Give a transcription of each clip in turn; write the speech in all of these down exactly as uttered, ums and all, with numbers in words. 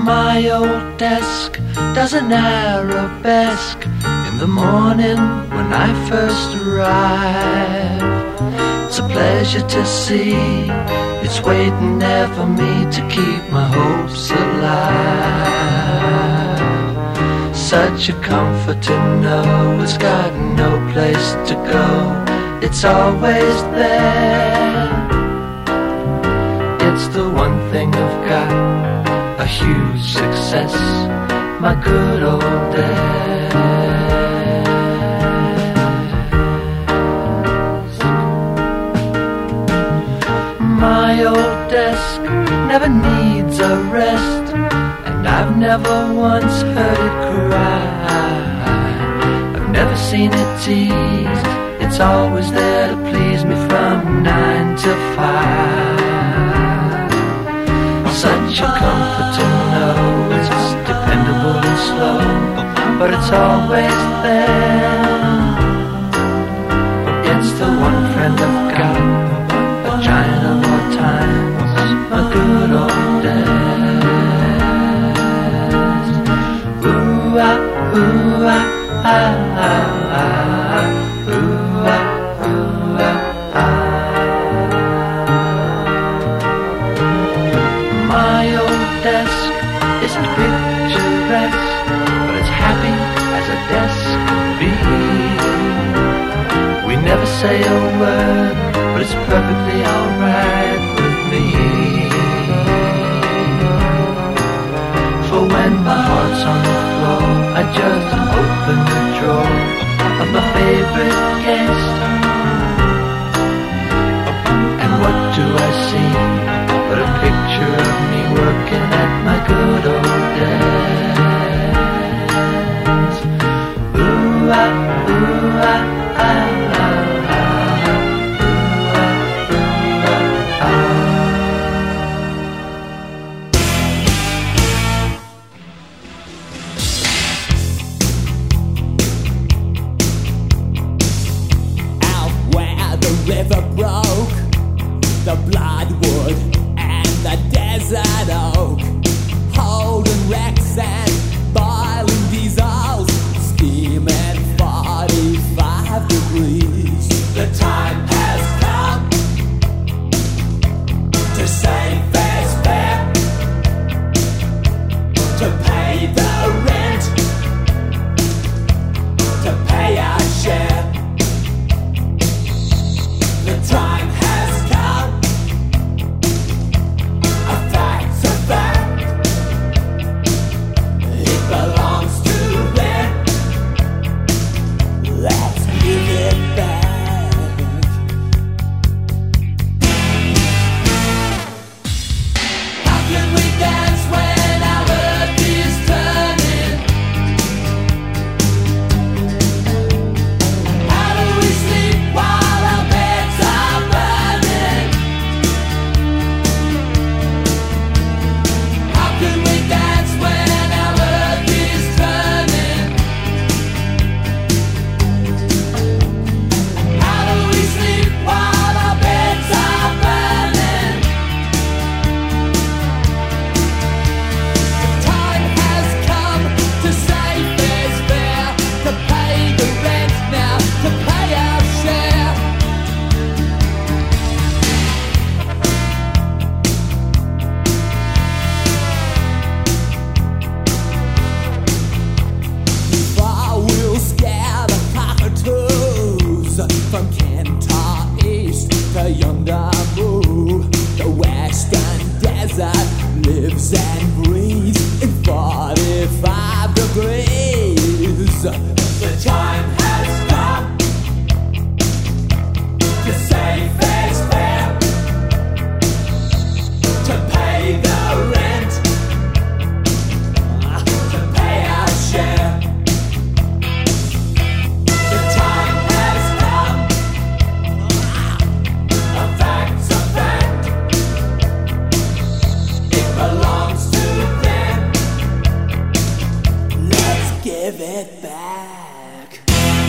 My old desk does an arabesque in the morning when I first arrive. It's a pleasure to see it's waiting there for me to keep my hopes alive. Such a comfort to know it's got no place to go, it's always there. It's the one thing I've got, a huge success, my good old desk. My old desk never needs a rest, and I've never once heard it cry. I've never seen it teased, it's always there to please me from nine to five. Such a comfort to know it's dependable and slow, but it's always there. It's the one friend I've got, a giant of all times, a good old desk. Ooh ah, ooh ah, ah, ah, ah, ooh ah, ooh ah, ah. My old desk isn't picturesque, but it's happy as a desk could be. We never say a word, but it's perfectly alright with me. For when my heart's on the floor, I just open the drawer of my favorite guest. And what do I see but a picture of me working at my good old desk? Ooh ah, ooh ah, ah, ah, ah, ooh ah, ooh ah, ah. Out where the river broke, the bloodwood and the desert oak, holding wrecks and boiling diesels, steaming forty-five degrees. The time has come to save fair's fair, to pay the rent, to pay our share. The time has come, a fact's a fact, it belongs to them. Let's give it back. How can we dance when our earth is turning? How do we sleep while our beds are burning? How can we dance when our earth is turning? How do we sleep while our beds are burning? The time has come to save fair's fair, to pay the rent now, to pay our share. Far we'll scare the cockatoos from Kentar East to Yondabu. The western desert lives and breathes in forty-five degrees. The time has come to save fair's fair, to pay the rent, to pay our share. The time has come, a fact's a fact, it belongs to them. Let's give it back.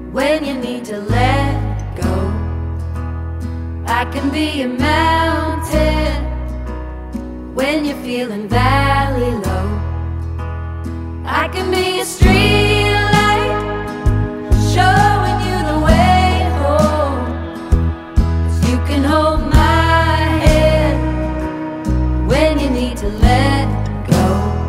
when you need to let go. I can be a mountain when you're feeling valley low. I can be a street light showing you the way home. 'Cause you can hold my hand when you need to let go.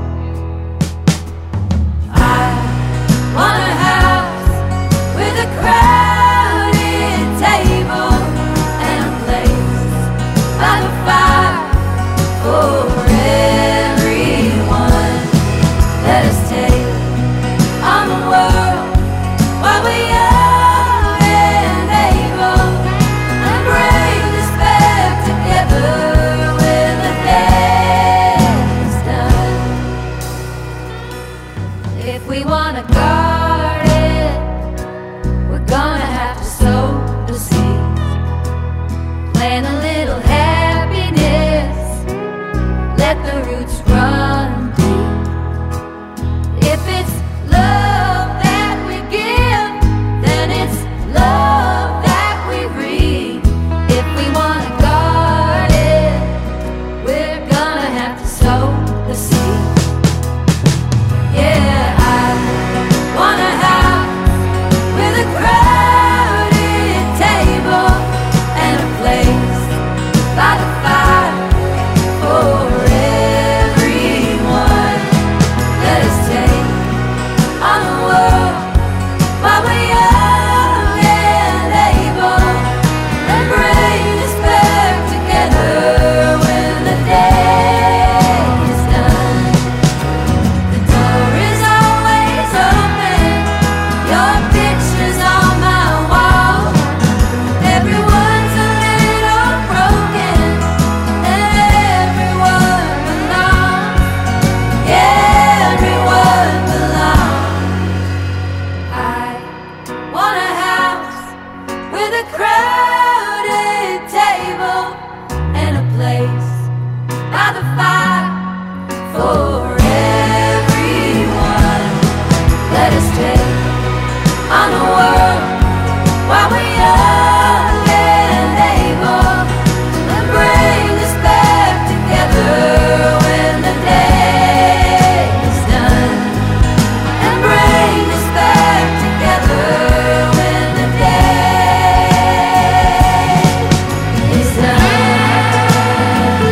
I want a house with a crowded table and a place by the fire for everyone. Let us take on the world while we are and able, and bring this back together when the day is done. If we want to guard it, we're gonna have to sow the seed, plant a little happiness, let the roots run deep. If it's love that we give, then it's love that we reap. If we want to guard it, we're gonna have to sow the seed. Yeah, I want a house with a crowded table and a place by the fire for everyone. Let us take on the world while we are and able, and bring us back together when the day is done. The door is always open, your picture's on my wall. Everyone's a little broken, and everyone belongs. Yeah, everyone belongs. I want a house with a crowded table and a place by the fire for everyone. Let us take on the world while we are and able, and bring us back together when the day is done. And bring us back together when the day is done.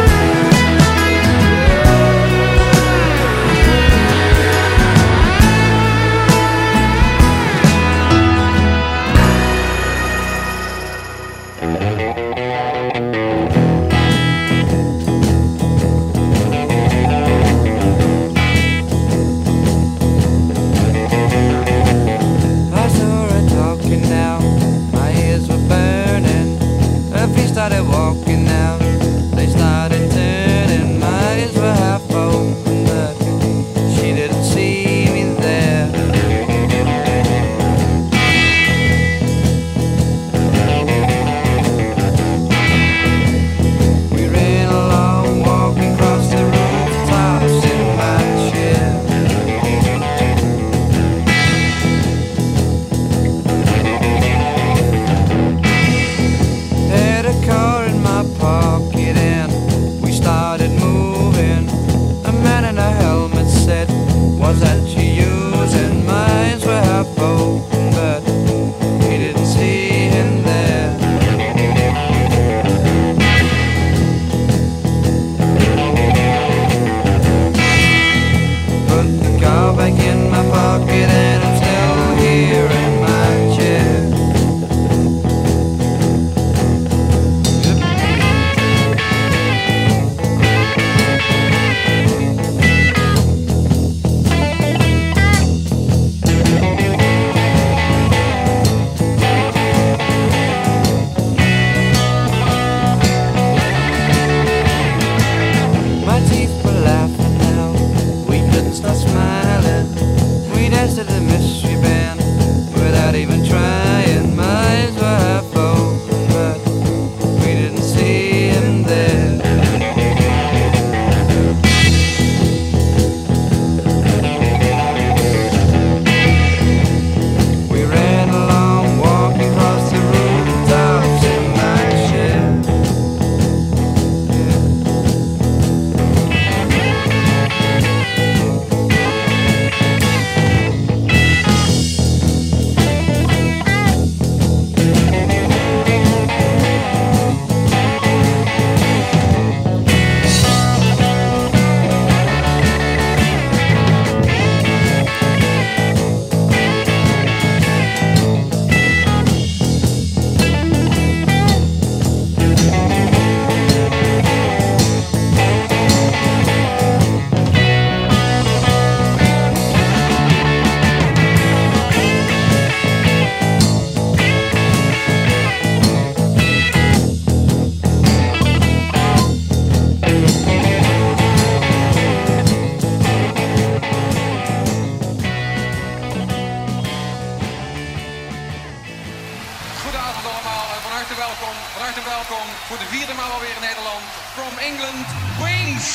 Goedenavond allemaal en van harte welkom, van harte welkom voor de vierde maal alweer in Nederland. From England, Queens.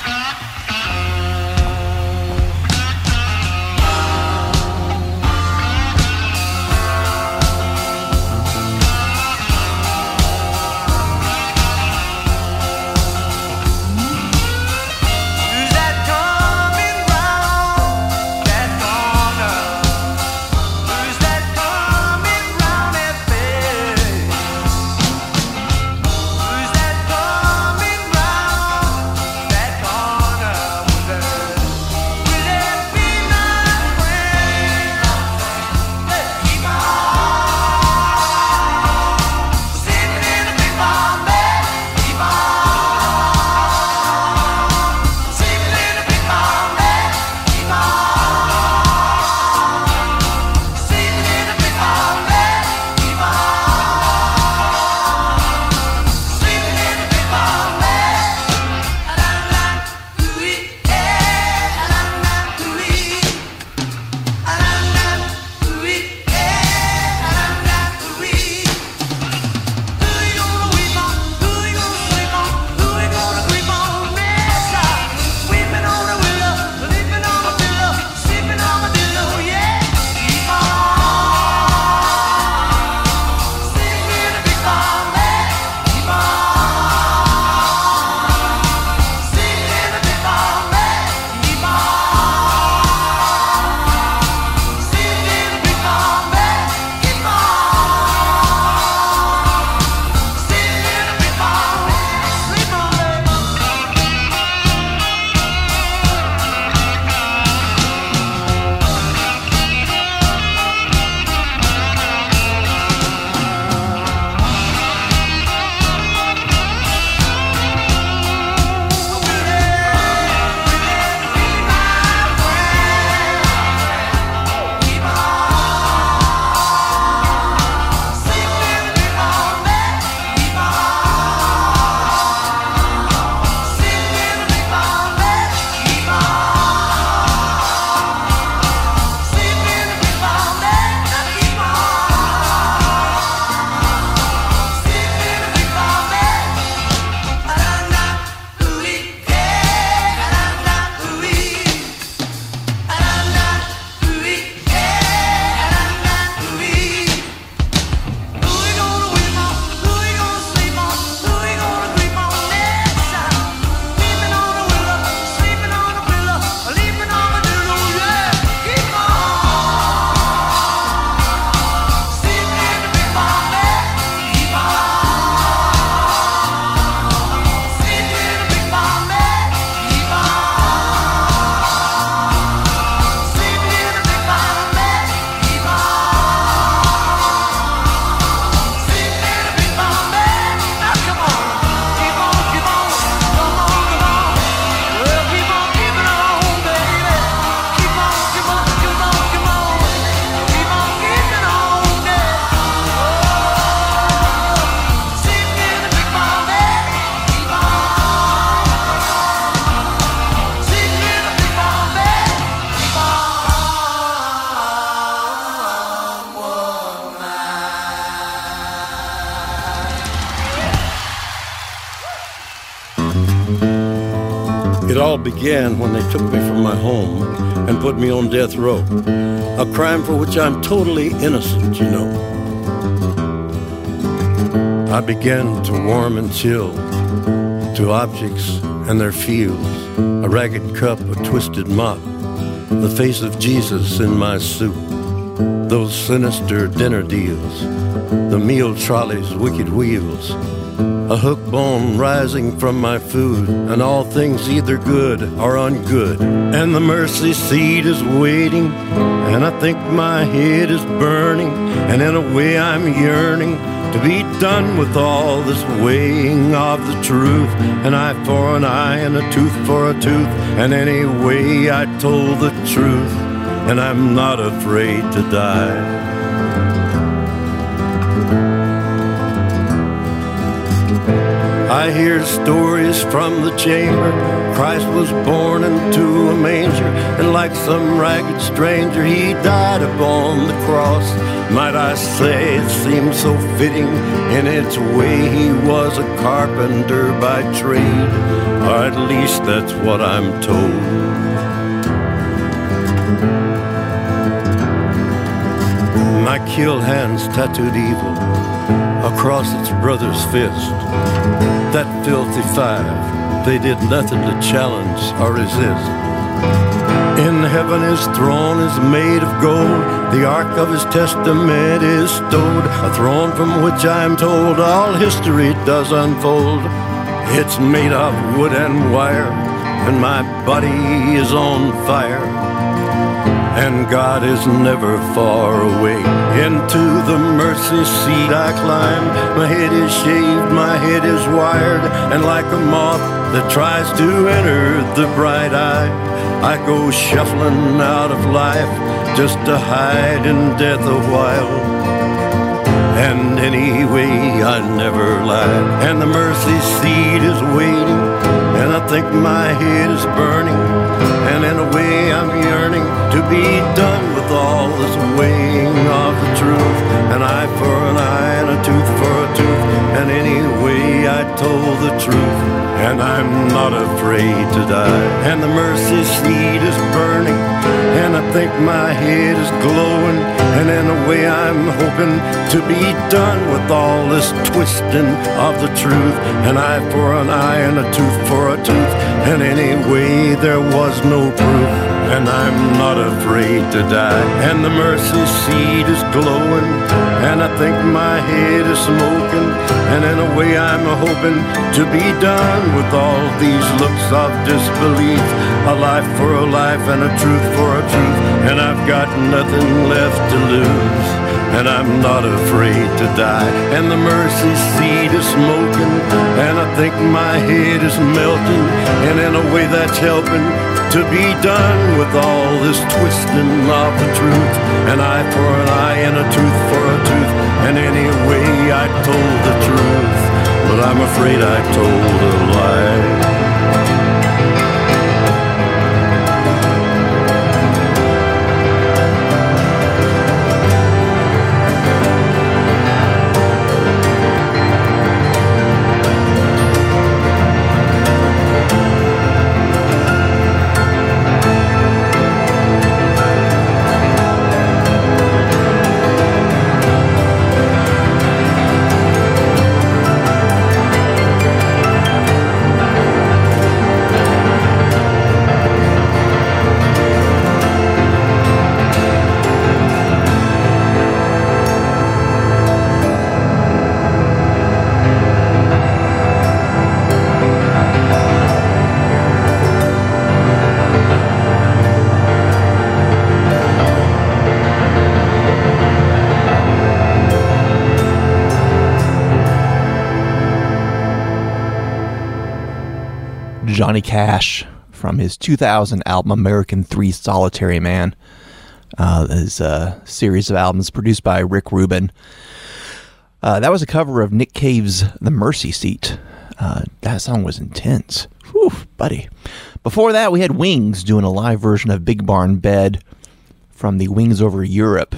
It all began when they took me from my home and put me on death row, a crime for which I'm totally innocent, you know. I began to warm and chill to objects and their feels, a ragged cup, a twisted mop, the face of Jesus in my soup, those sinister dinner deals, the meal trolley's wicked wheels, a hook bone rising from my food, and all things either good or ungood. And the mercy seat is waiting, and I think my head is burning, and in a way I'm yearning to be done with all this weighing of the truth. An eye for an eye and a tooth for a tooth, and anyway I told the truth, and I'm not afraid to die. I hear stories from the chamber. Christ was born into a manger, and like some ragged stranger, he died upon the cross. Might I say it seems so fitting in its way. He was a carpenter by trade, or at least that's what I'm told. My killed hands tattooed evil across its brother's fist. That filthy five, they did nothing to challenge or resist. In heaven his throne is made of gold, the ark of his testament is stowed, a throne from which I am told all history does unfold. It's made of wood and wire, and my body is on fire, and God is never far away. Into the mercy seat I climb, my head is shaved, my head is wired, and like a moth that tries to enter the bright eye, I go shuffling out of life just to hide in death a while. And anyway, I never lied, and the mercy seat is waiting, and I think my head is burning, and in a way I'm yearning to be done with all this weighing of the truth. An eye for an eye and a tooth for a tooth, and anyway I told the truth, and I'm not afraid to die. And the mercy seat is burning, and I think my head is glowing, and in a way I'm hoping to be done with all this twisting of the truth. An eye for an eye and a tooth for a tooth, and anyway there was no proof, and I'm not afraid to die. And the mercy seat is glowing, and I think my head is smoking, and in a way I'm hoping to be done with all these looks of disbelief. A life for a life and a truth for a truth, and I've got nothing left to lose, and I'm not afraid to die. And the mercy seat is smoking, and I think my head is melting, and in a way that's helping to be done with all this twisting of the truth. An eye for an eye and a tooth for a tooth, and anyway I told the truth, but I'm afraid I told a lie. Johnny Cash from his two thousand album American three Solitary Man. Uh, his uh, series of albums produced by Rick Rubin. Uh, that was a cover of Nick Cave's The Mercy Seat. Uh, that song was intense. Whew, buddy. Before that, we had Wings doing a live version of Big Barn Bed from the Wings Over Europe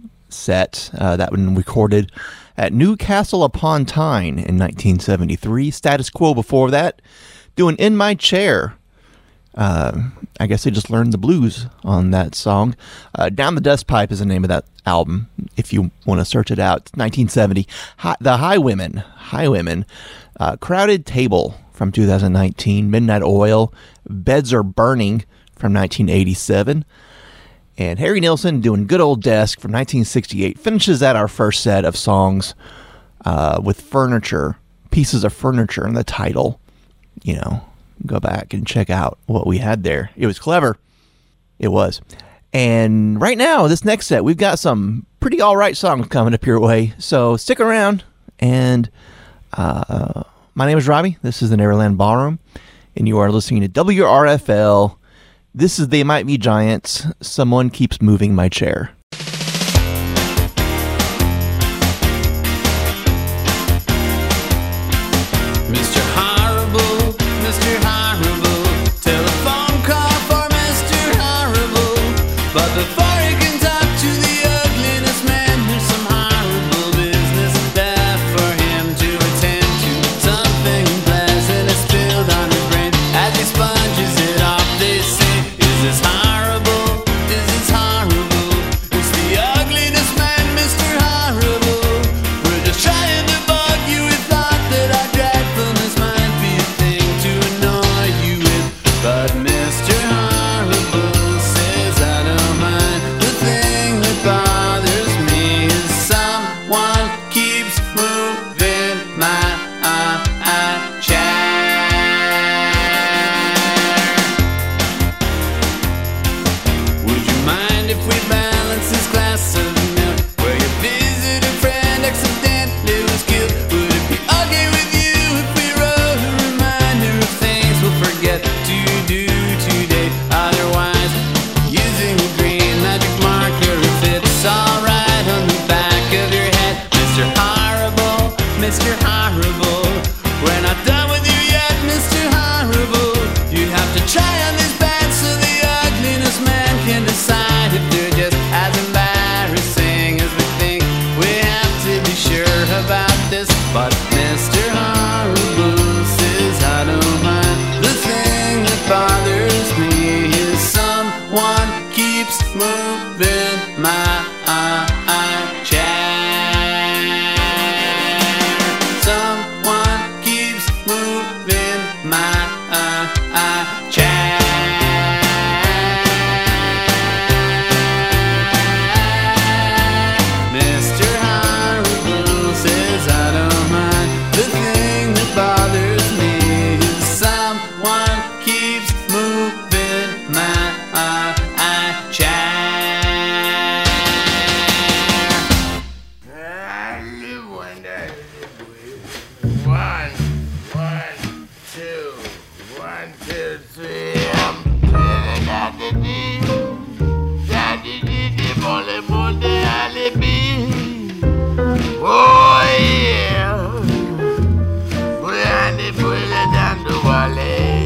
set. Uh, that one recorded at Newcastle upon Tyne in nineteen seventy-three. Status Quo before that, doing In My Chair. Uh, I guess they just learned the blues on that song. Uh, Down the Dust Pipe is the name of that album, if you want to search it out. It's nineteen seventy. Hi, the Highwomen. Highwomen. Uh, Crowded Table from two thousand nineteen. Midnight Oil. Beds Are Burning from nineteen eighty-seven. And Harry Nilsson doing Good Old Desk from nineteen sixty-eight. Finishes out our first set of songs uh, with Furniture. Pieces of Furniture in the title. You know, go back and check out what we had there. It was clever. It was. And right now, this next set, we've got some pretty all right songs coming up your way. So stick around. And uh, my name is Robbie. This is the Neverland Ballroom. And you are listening to W R F L. This is They Might Be Giants. Someone Keeps Moving My Chair. Mister High Mister Horrible. We're not done with you yet, Mister Horrible. You have to try on these bands so the ugliness man can decide if they're just as embarrassing as we think. We have to be sure about this, but Mister Horrible says I don't mind. The thing that bothers me is someone keeps moving my chair. Someone keeps moving my chair. Mister Horrible says I don't mind. The thing that bothers me is someone keeps moving my chair. One, one, two, one, two, three. I'm feeling that the deep, that the deep, only Monday alibi. Oh yeah, we're the bullet down the valley.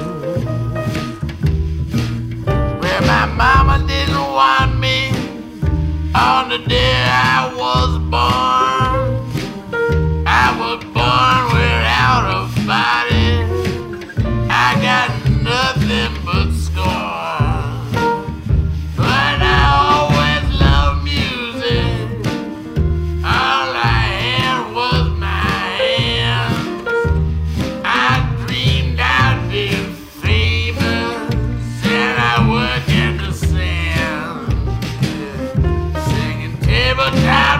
Where my mama didn't want me on the day I was born. I was born without a body. I got nothing but scorn. But I always loved music. All I had was my hands. I dreamed I'd be famous, and I worked in the sand, singing tabletop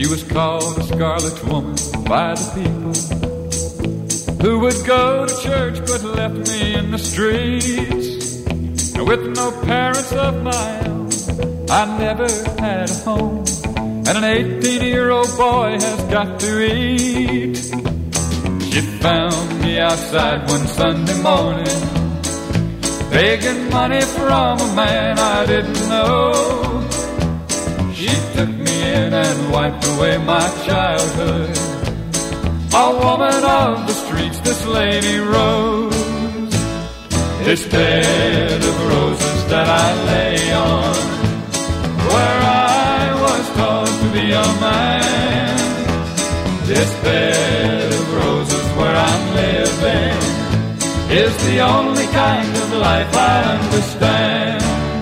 She was called a scarlet woman by the people who would go to church but left me in the streets. With no parents of my own, I never had a home, and an eighteen-year-old boy has got to eat. She found me outside one Sunday morning, begging money from a man I didn't know. She took me in and wiped away my childhood. A woman of the streets, this lady Rose. This bed of roses that I lay on, where I was taught to be a man. This bed of roses where I'm living is the only kind of life I understand.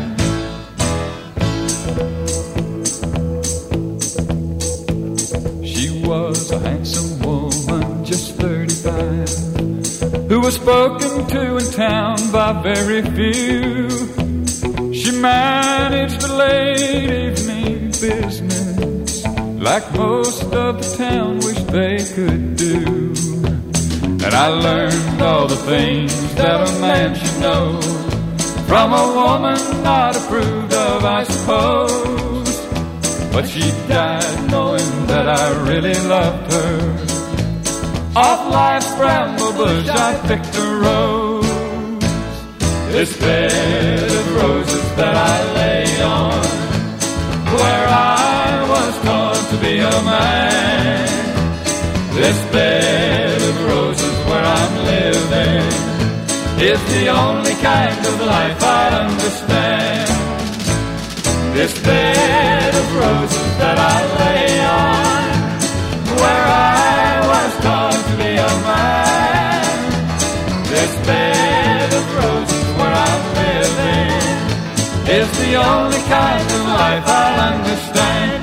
She was a handsome woman, just thirty-five, who was spoken to in town by very few. She managed a late evening business like most of the town wished they could do. And I learned all the things that a man should know from a woman not approved of, I suppose. But she died knowing that I really loved her. Off life's bramble bush I picked a rose. This bed of roses that I lay on, where I was taught to be a man. This bed of roses where I'm living is the only kind of life I understand. This bed of roses that I lay on, where I was taught to be a man. This bed of roses where I'm living is the only kind of life I'll understand.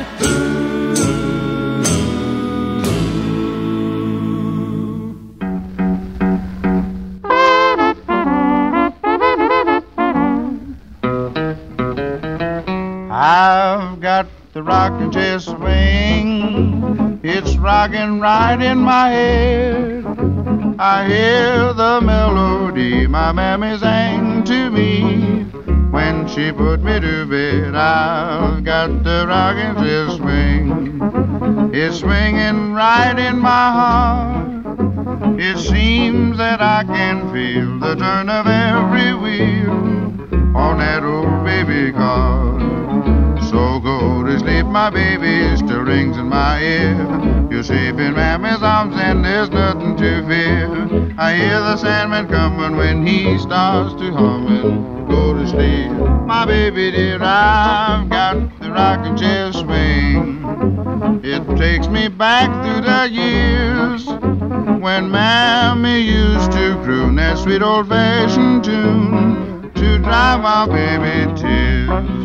I've got the rocking chair swing, it's rocking right in my head. I hear the melody my mammy sang to me when she put me to bed. I've got the rocking chair swing, it's swinging right in my heart. It seems that I can feel the turn of every wheel on that old baby car. So go to sleep, my baby, still rings in my ear. You're safe in Mammy's arms and there's nothing to fear. I hear the Sandman coming when he starts to hum and go to sleep. My baby dear, I've got the rocking chair swing. It takes me back through the years when Mammy used to croon that sweet old-fashioned tune to dry my baby tears.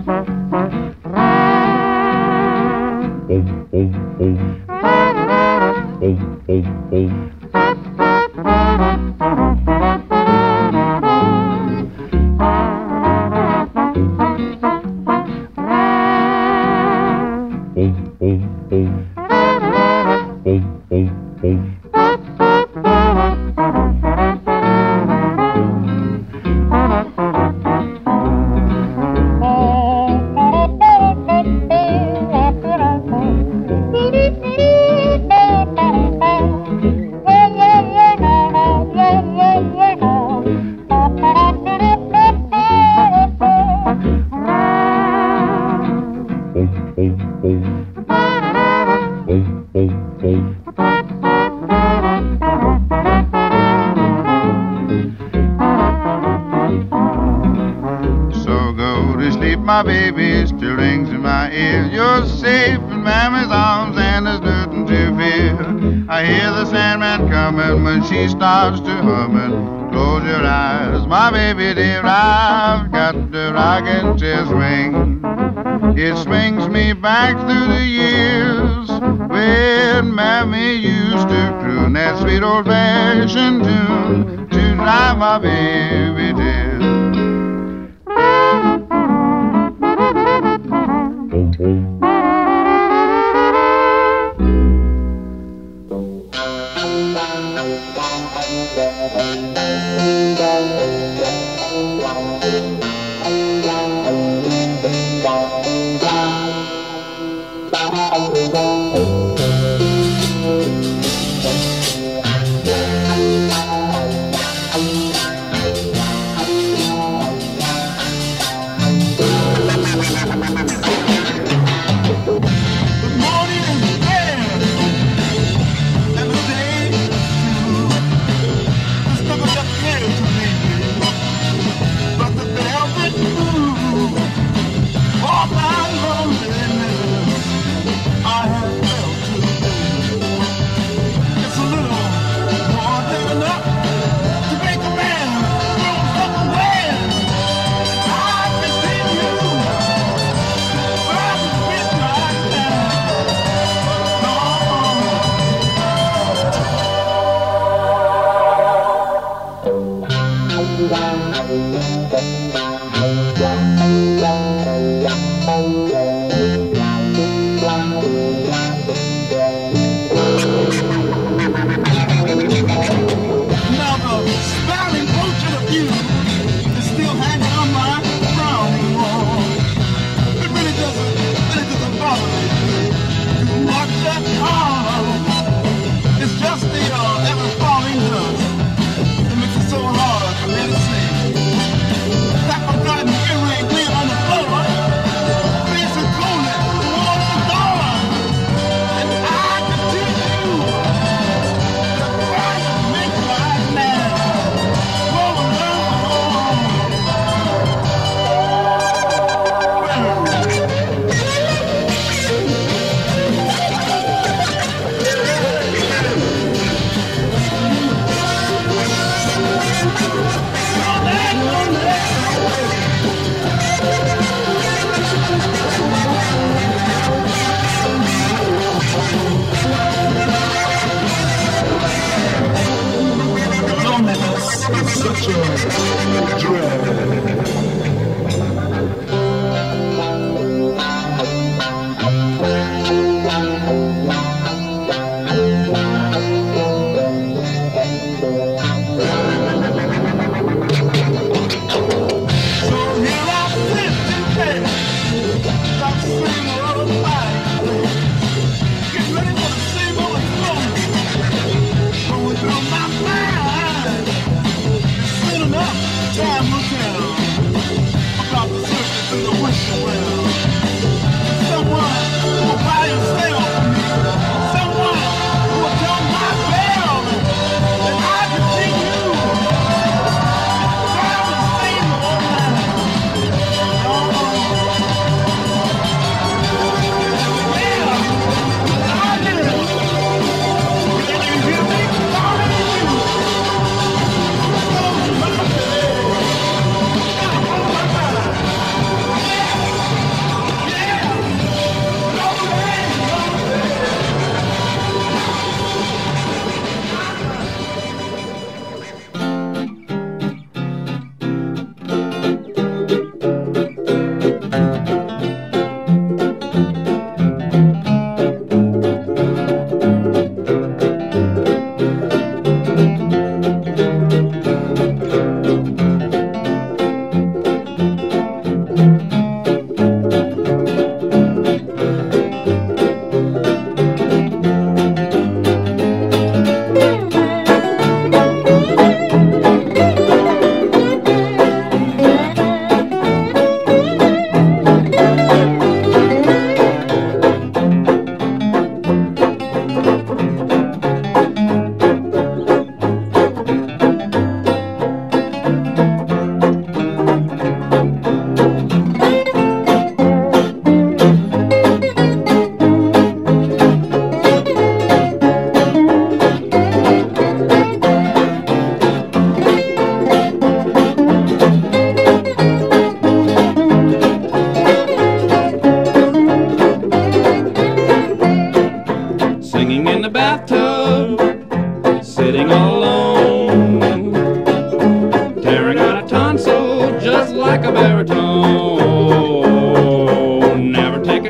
My baby still rings in my ear. You're safe in Mammy's arms and there's nothing to fear. I hear the Sandman coming when she starts to hum and close your eyes. My baby dear, I've got the rocking chair swing. It swings me back through the years when Mammy used to croon that sweet old-fashioned tune to drive my baby dear.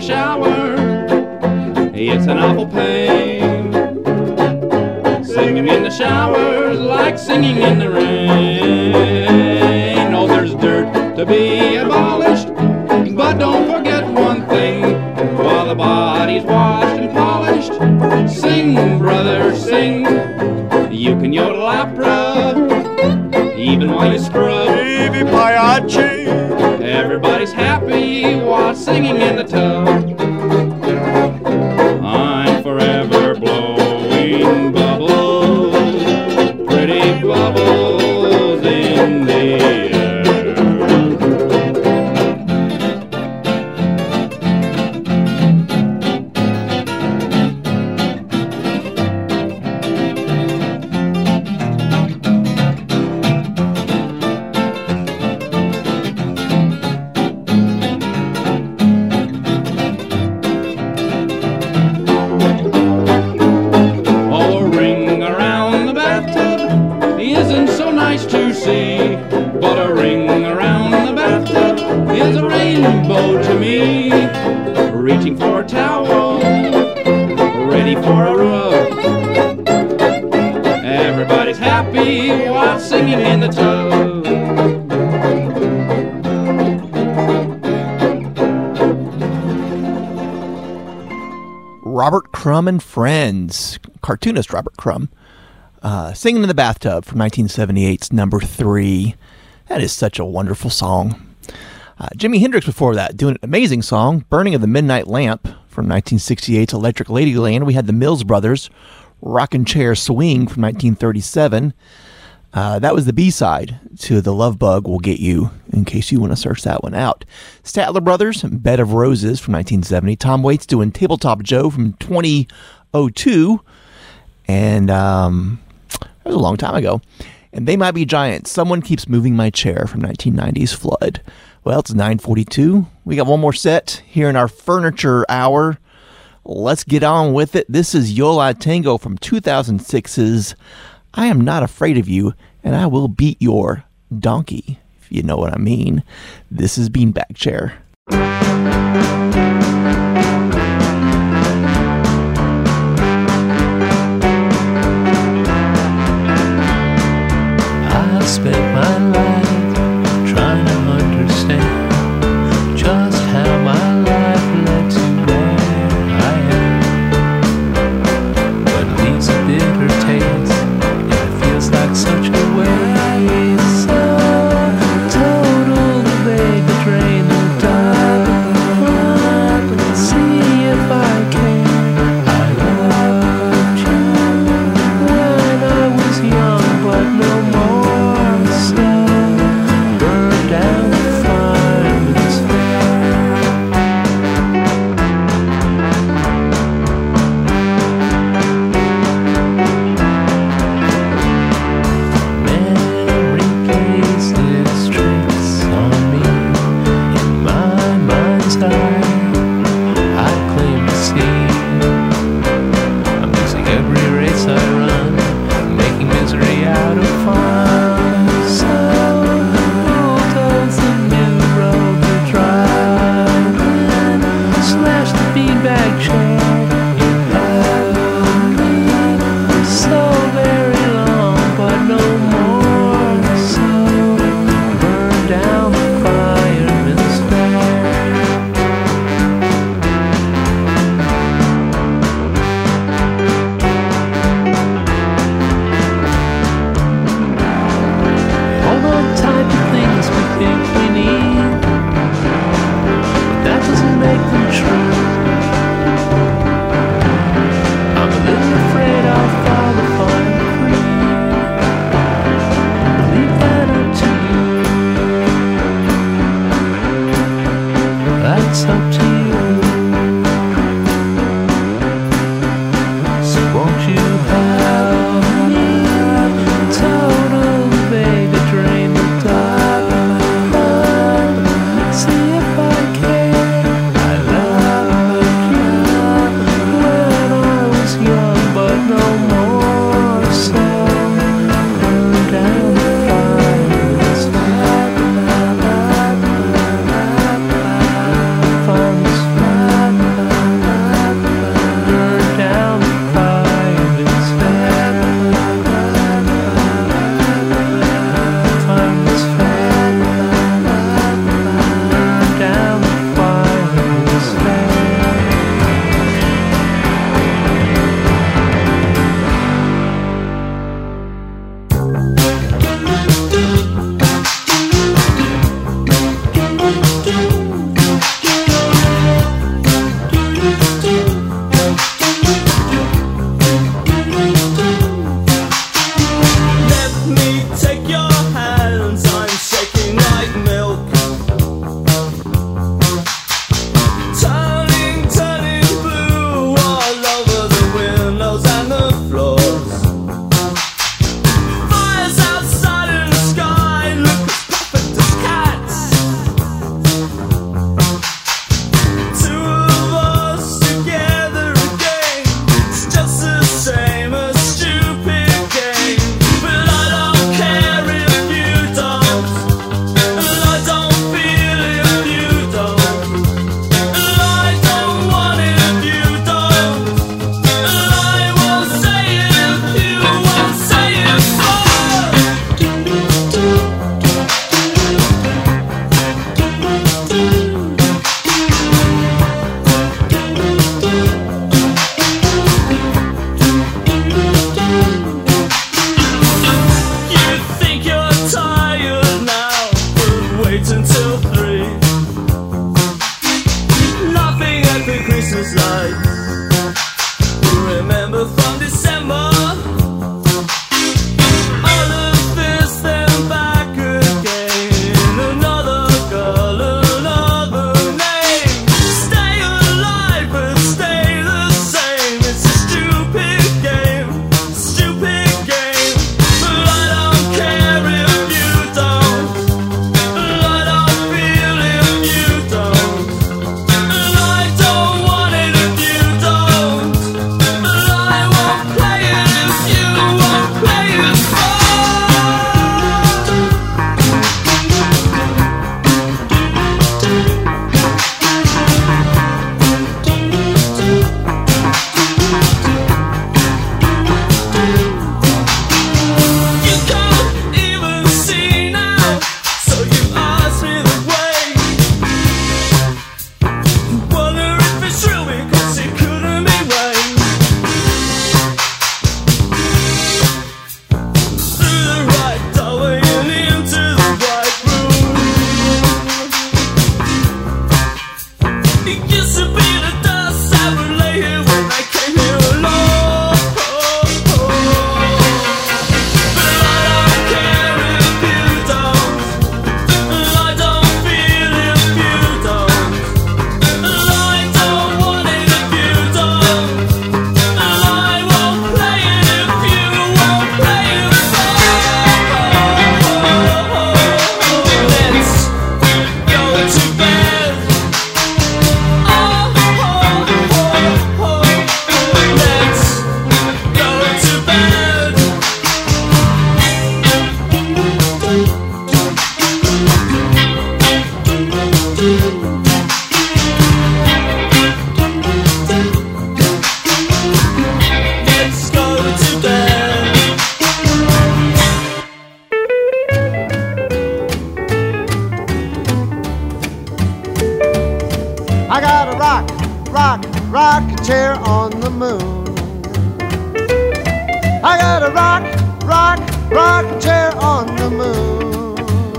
shower. It's an awful pain. Singing in the shower's like singing in the rain. Oh, there's dirt to be abolished, but don't forget one thing. While the body's washed and polished, sing, brother, sing. You can yodel opera, even while you scrub. Everybody's happy while singing in the tub. I'm forever blowing bubbles, pretty bubbles in the air. Reaching for a towel, ready for a rub. Everybody's happy while singing in the tub. Robert Crumb and Friends, cartoonist Robert Crumb, uh, singing in the bathtub from nineteen seventy-eight's number three. That is such a wonderful song. Uh, Jimi Hendrix before that, doing an amazing song, Burning of the Midnight Lamp from nineteen sixty-eight's Electric Ladyland. We had the Mills Brothers, Rockin' Chair Swing from nineteen thirty-seven. Uh, that was the B-side to The Love Bug Will Get You, in case you want to search that one out. Statler Brothers, Bed of Roses from nineteen seventy. Tom Waits doing Tabletop Joe from twenty oh two. And um, that was a long time ago. And They Might Be Giants, Someone Keeps Moving My Chair from nineteen ninety's Flood. Well, it's nine forty-two. We got one more set here in our furniture hour. Let's get on with it. This is Yo La Tengo from two thousand six's I Am Not Afraid of You, and I Will Beat Your Donkey, if you know what I mean. This is Beanbag Chair. I spent my life trying to understand just how my life led to where I am. But it leaves a bitter taste, and it feels like such a waste. So total to make a drain the dark. Let's see if I can. I loved you when I was young, but no more. Down the fireman's memory plays its tricks on me. In my mind's eye, I claim to see I'm losing every race I run, making misery out of fun. So slash the beanbag chair. You held me so very long, but no more. So burn down the fireman's hold on tight to things we think we need, but that doesn't make them true. I'm a little afraid I'll fall apart and free. Leave that up to you. That's up to you. So won't you help me total baby drain the dark. See if I can. I loved you when I was young, but no more. So burn down the fireman's fireman's Christmas lights. Remember from December, all of this then back again. Another girl, another name. Stay alive but stay the same. It's a stupid game, stupid game. But I don't care if you don't. I don't feel if you don't. And I don't want it if you don't. I won't play it if you won't play it. You can't even see now, so you ask me the way. You wonder if it's true because it couldn't be right. Through the right doorway and into the right room. It used to be the dust I would lay here when I came here alone. But I don't care if you don't. I don't feel if you don't. I don't want it if you don't. I won't play it if you won't play it. Let's go to bed. Oh, oh, oh, oh. Let's go to bed. Let's go to bed. I got a rock, rock, rocking chair on the moon. I got a rock, rock, rocking chair on the moon.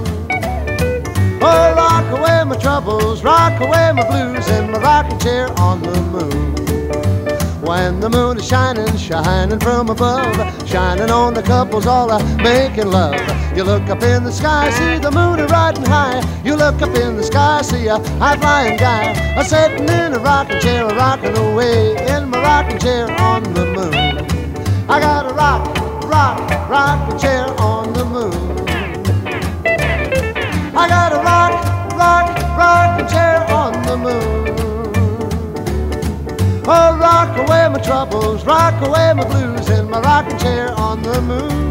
Oh, rock away my troubles, rock away my blues in my rocking chair on the moon. When the moon is shining, shining from above, shining on the couples all a making love. You look up in the sky, see the moon a riding high. You look up in the sky, see a high flying guy, a sitting in a rocking chair, a rocking away in my rocking chair on the moon. I got a rock, rock, rocking chair on the moon. I got a rock, rock, rocking chair on the moon. Oh, rock away my troubles, rock away my blues in my rocking chair on the moon.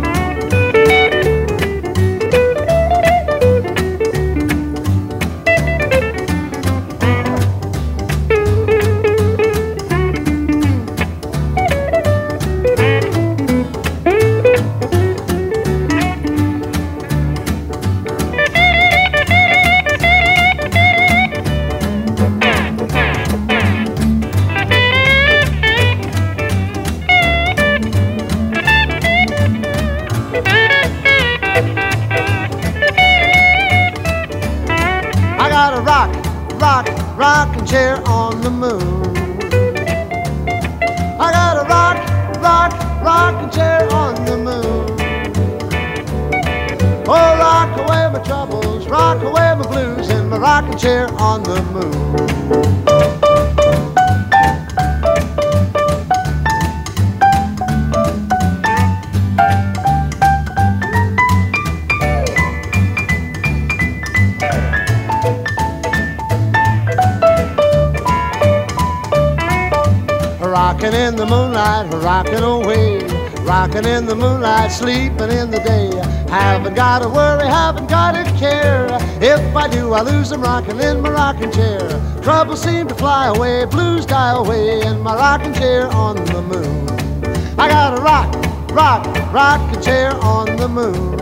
I got a rock, rock, rocking chair on the moon. I got a rock, rock, rocking chair on the moon. Oh, rock away my troubles, rock away my blues in my rocking chair on the moon. Rocking in the moonlight, rocking away. Rocking in the moonlight, sleeping in the day. Haven't got to worry, haven't got to care. If I do, I lose them rocking in my rocking chair. Troubles seem to fly away, blues die away in my rocking chair on the moon. I got a rock, rock, rocking chair on the moon.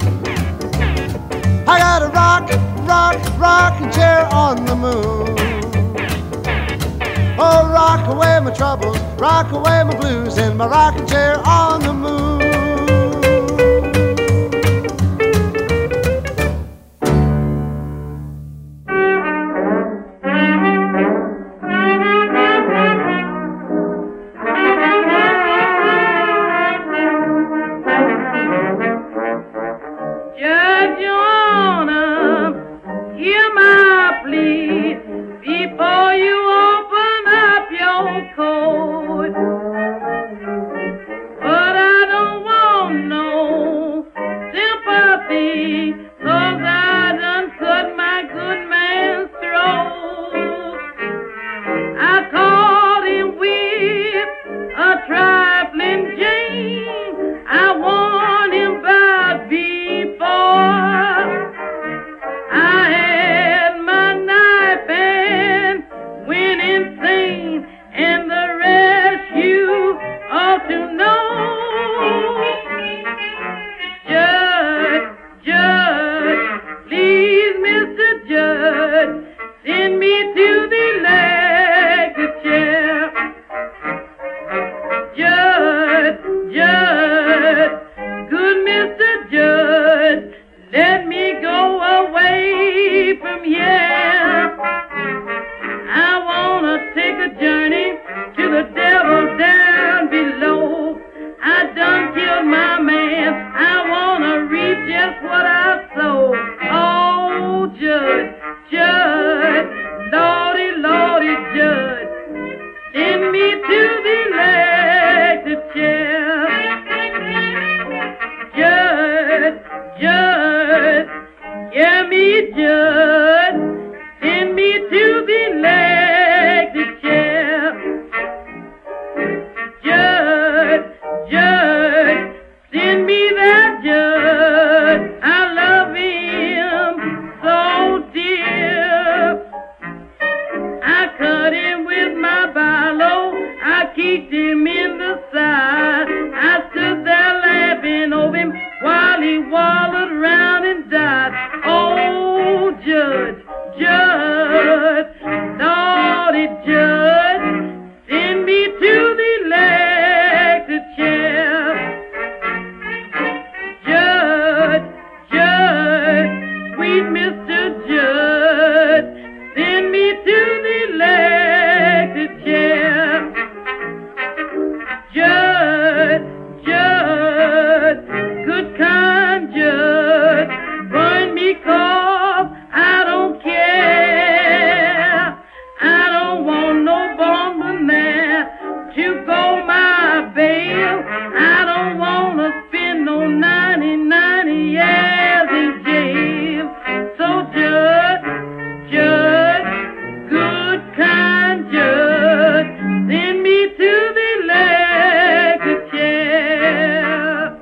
I got a rock, rock, rocking chair on the moon. Oh, rock away my troubles, rock away my blues in my rocking chair on the moon. my barlow, I kicked him in the side. I stood there laughing over him while he wallowed around and died. Oh, judge, judge, naughty judge, send me to the electric chair. Judge, judge, sweet Mister Judge, send me to the electric chair. Judge, judge, good kind judge, burn me cause I don't care. I don't want no bummer man to go my bail. I don't want to spend no ninety, ninety years in jail. So judge, judge, good kind judge, send me to the electric chair.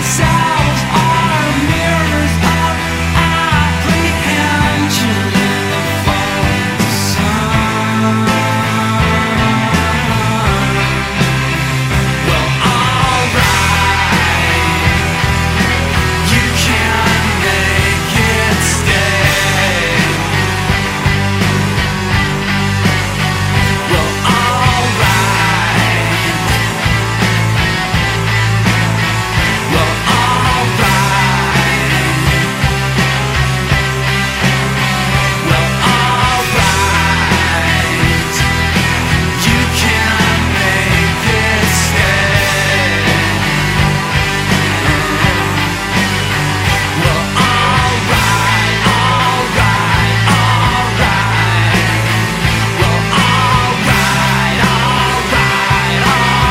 ourselves are mirrors of apprehension in the falling sun. Well, alright, you can make it stay. Well, alright. Well, alright. Well, alright. You can make it stay. Well, alright, alright, alright. Well, alright, alright,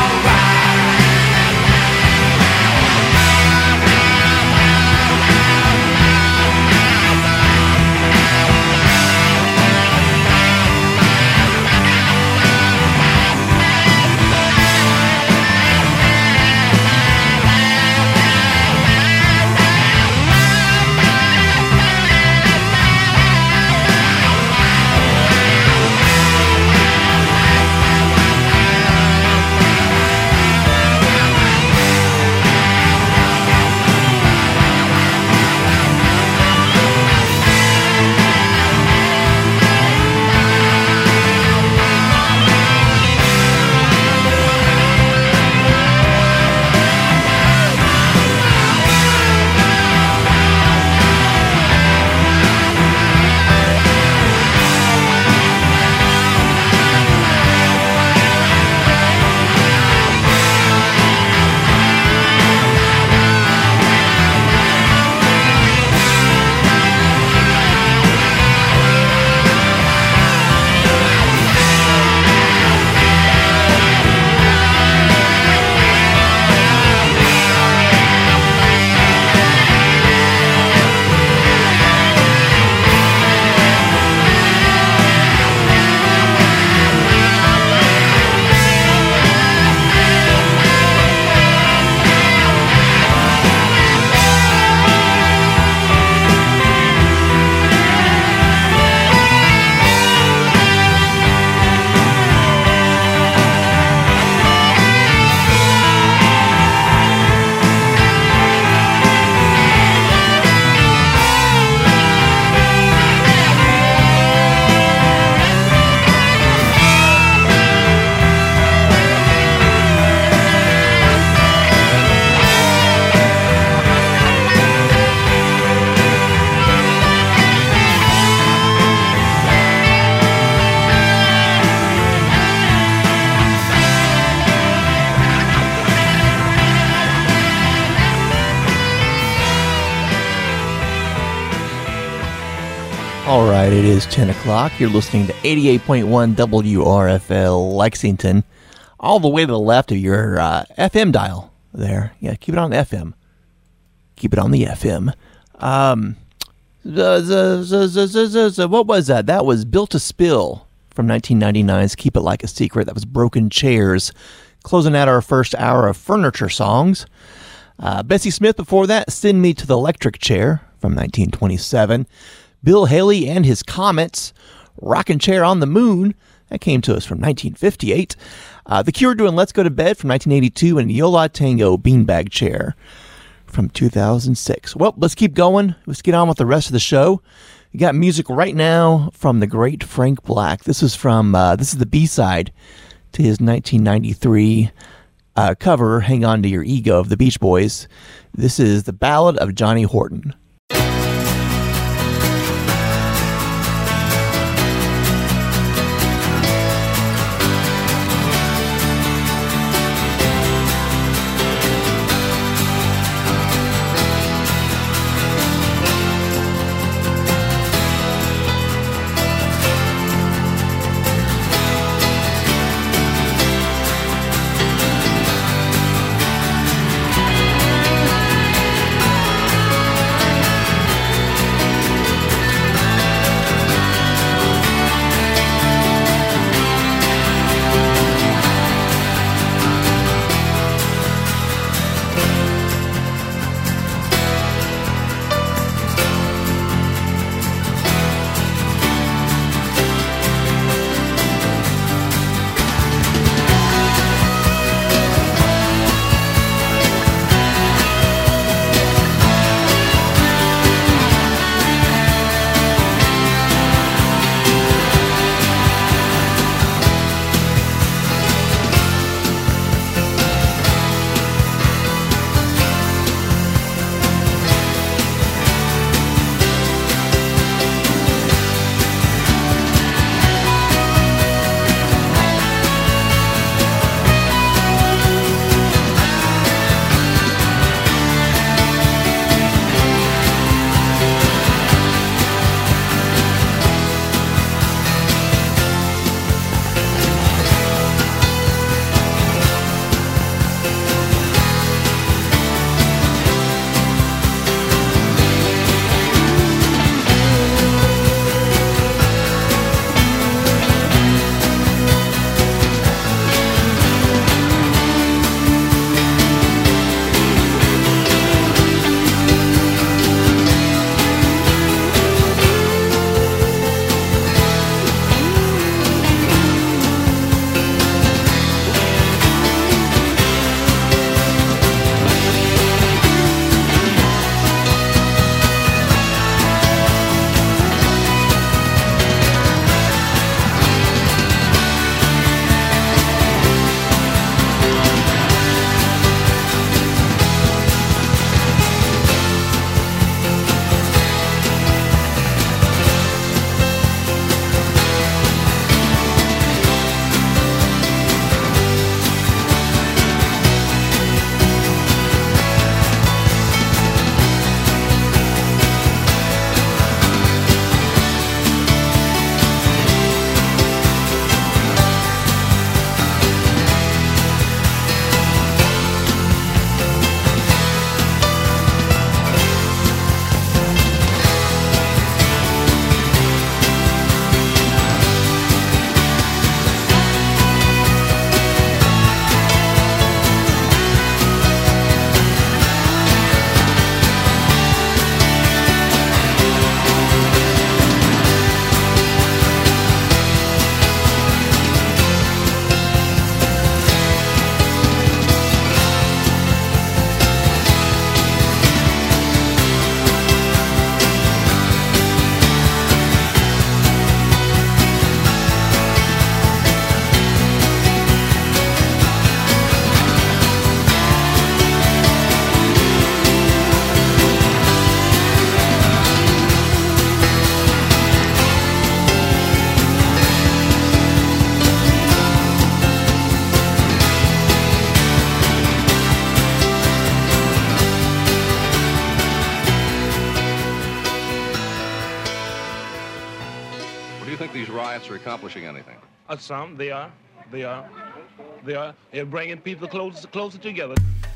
All right, it is ten o'clock. You're listening to eighty-eight point one W R F L Lexington, all the way to the left of your uh, F M dial there. Yeah, keep it on F M. Keep it on the F M. Um, z- z- z- z- z- z- what was that? That was Built to Spill from nineteen ninety-nine's Keep It Like a Secret. That was Broken Chairs, closing out our first hour of furniture songs. Uh, Bessie Smith before that, Send Me to the Electric Chair from nineteen twenty-seven. Bill Haley and His Comets, Rockin' Chair on the Moon, that came to us from nineteen fifty-eight. Uh, The Cure doing Let's Go to Bed from nineteen eighty-two, and Yo La Tengo, Beanbag Chair from two thousand six. Well, let's keep going. Let's get on with the rest of the show. We got music right now from the great Frank Black. This is from, uh, this is the B-side to his nineteen ninety-three uh, cover, Hang On to Your Ego, of the Beach Boys. This is The Ballad of Johnny Horton. alright. riots are accomplishing anything? Uh, some, they are. They are. They are. They're bringing people closer, closer together.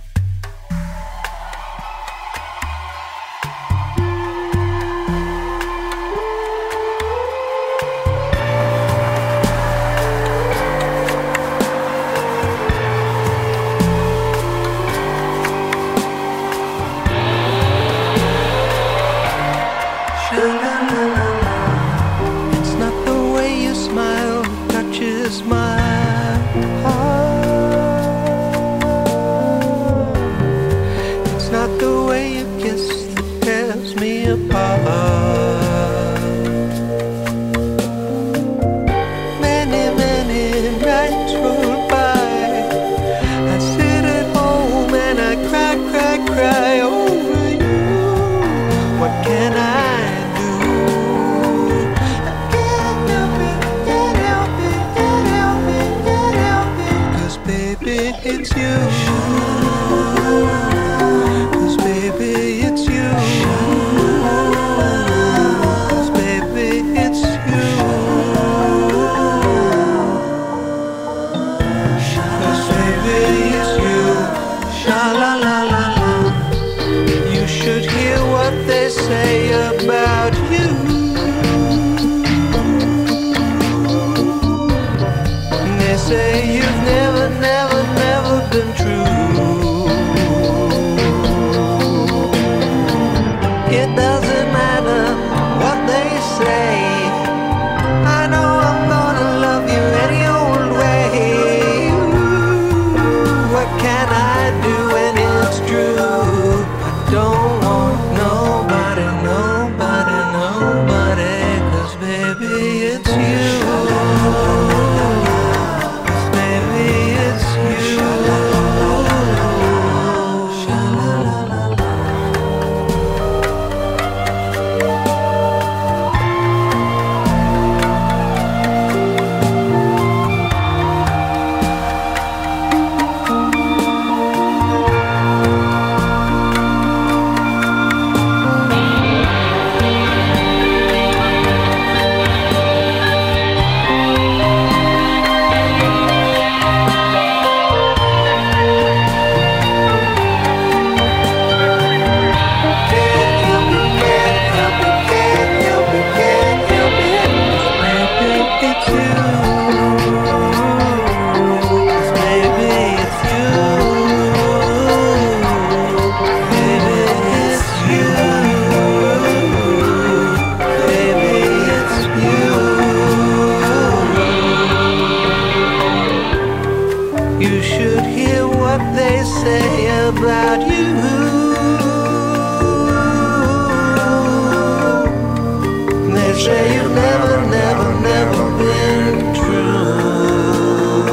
It's not the way you smile that touches my heart. It's not the way you kiss that tears me apart. Many, many nights roll by. I sit at home and I cry, cry, cry over you. What can I it's you, 'cause baby it's you, 'cause baby it's you, 'cause baby it's you, sha la la la la. You should hear what they say about you. They say you've never, never, never been true. It doesn't matter what they say. I know I'm gonna love you any old way. What can I do when it's true? I don't want nobody, nobody, nobody, 'cause baby it's you. You should hear what they say about you. They say you've never, never, never been true.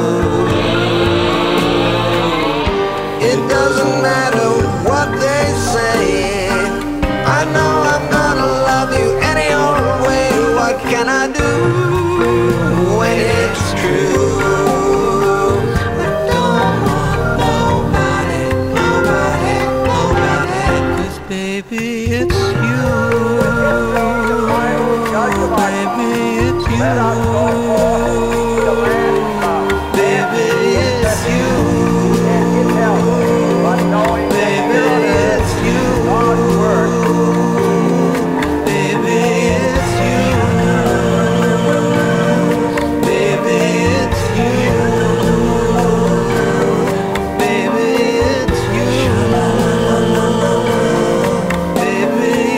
It doesn't matter what they say. I know I'm gonna love you any old way. What can I do when it's true? Baby, it's you. Baby, it's you. Baby, it's you. Baby, it's you. Baby, it's you. Baby, it's you. Baby, it's you.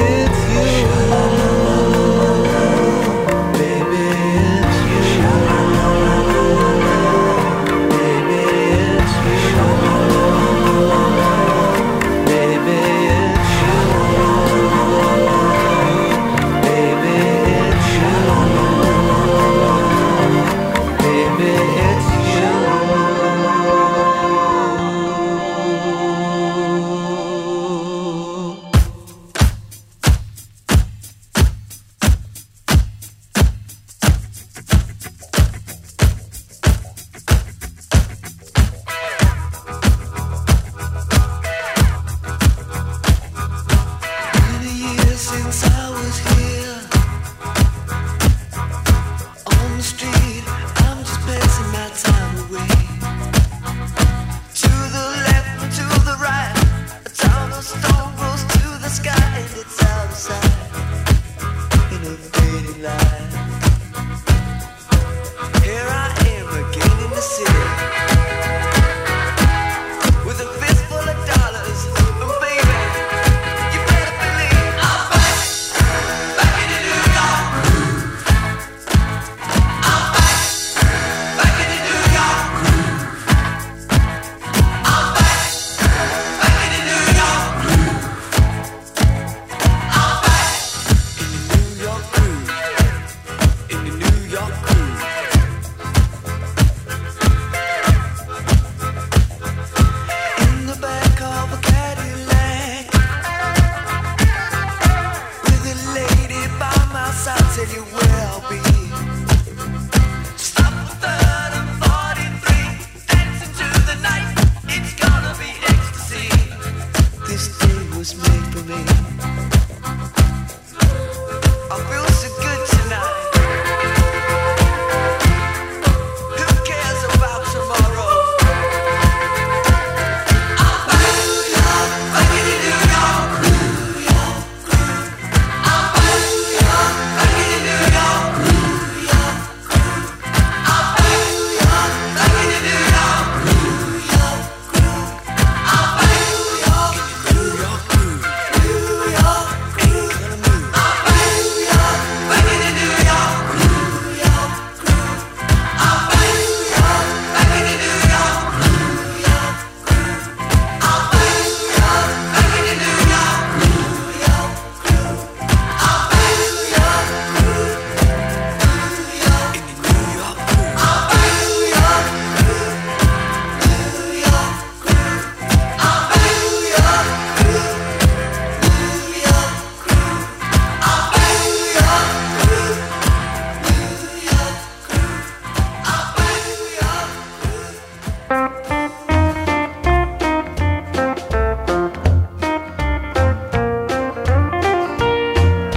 Baby, it's you.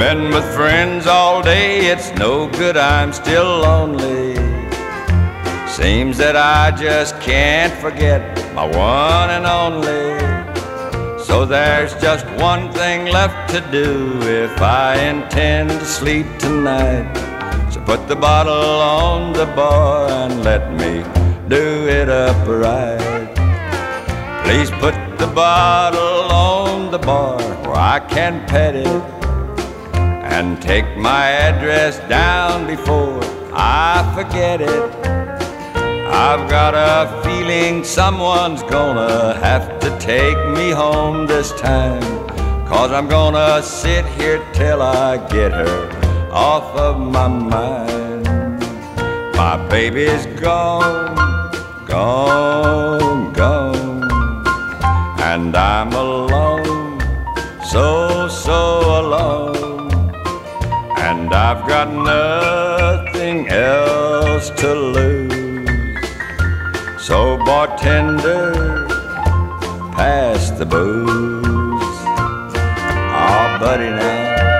Been with friends all day, it's no good, I'm still lonely. Seems that I just can't forget my one and only. So there's just one thing left to do if I intend to sleep tonight. So put the bottle on the bar and let me do it upright. Please put the bottle on the bar where I can pet it, and take my address down before I forget it. I've got a feeling someone's gonna have to take me home this time, 'cause I'm gonna sit here till I get her off of my mind. My baby's gone, gone, gone, and I'm alone, so, so alone. And I've got nothing else to lose. So bartender, pass the booze. Oh, buddy, now.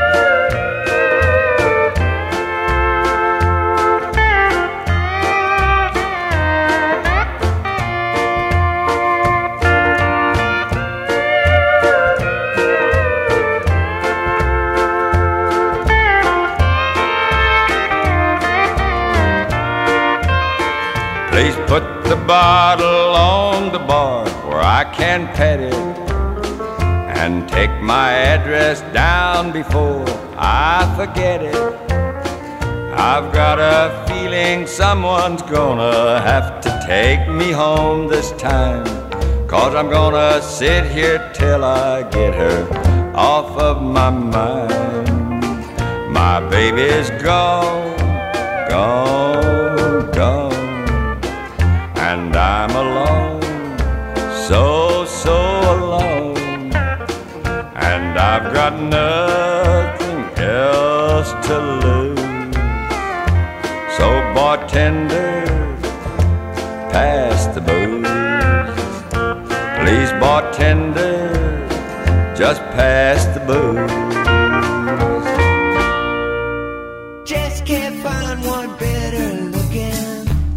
Please put the bottle on the bar where I can pet it, and take my address down before I forget it. I've got a feeling someone's gonna have to take me home this time, 'cause I'm gonna sit here till I get her off of my mind. My baby's gone, gone, gone, and I'm alone, so, so alone. And I've got nothing else to lose. So bartender, pass the booze. Please bartender, just pass the booze. Just can't find one better looking.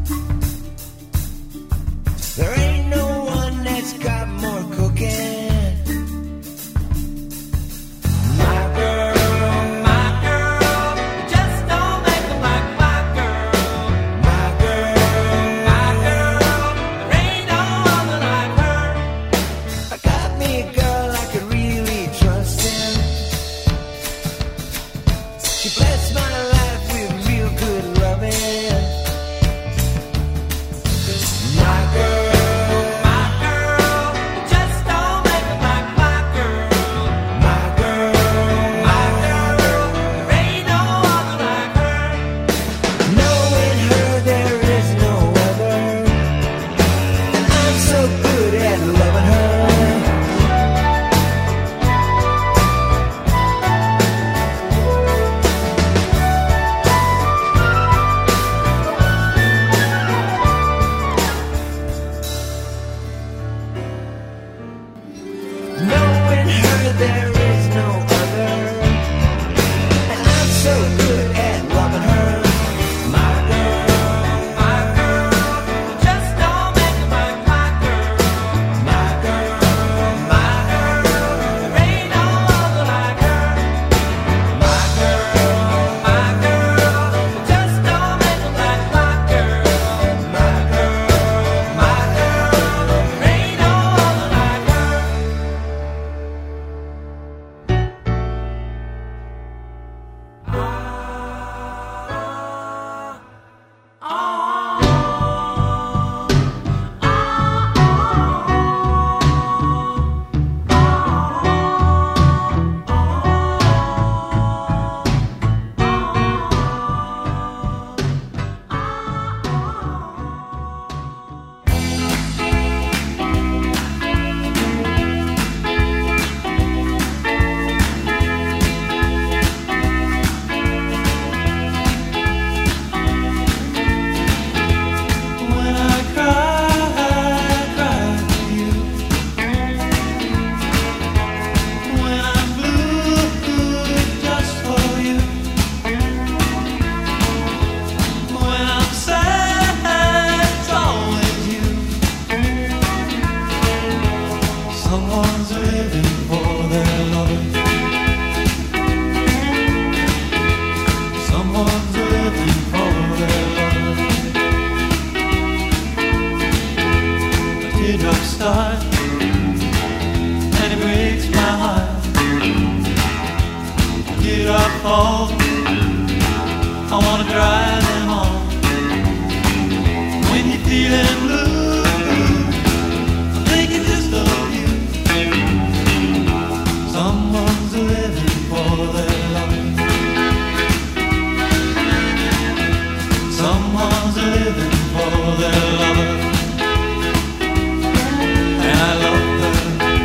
There ain't no one that's got more cooking. My girl, my girl, just don't make her like my girl. My girl, my girl, there ain't no other like her. I got me a girl I could really trust in. She blessed my life with real good loving. My girl. living for their lover. Someone's living for their lover. A teardrop starts and it breaks my heart. A teardrop falls, I wanna dry them all. When you're feeling blue, I'm thinking just of you. Someone's living for their lover. Someone's living for their lover. And I love her.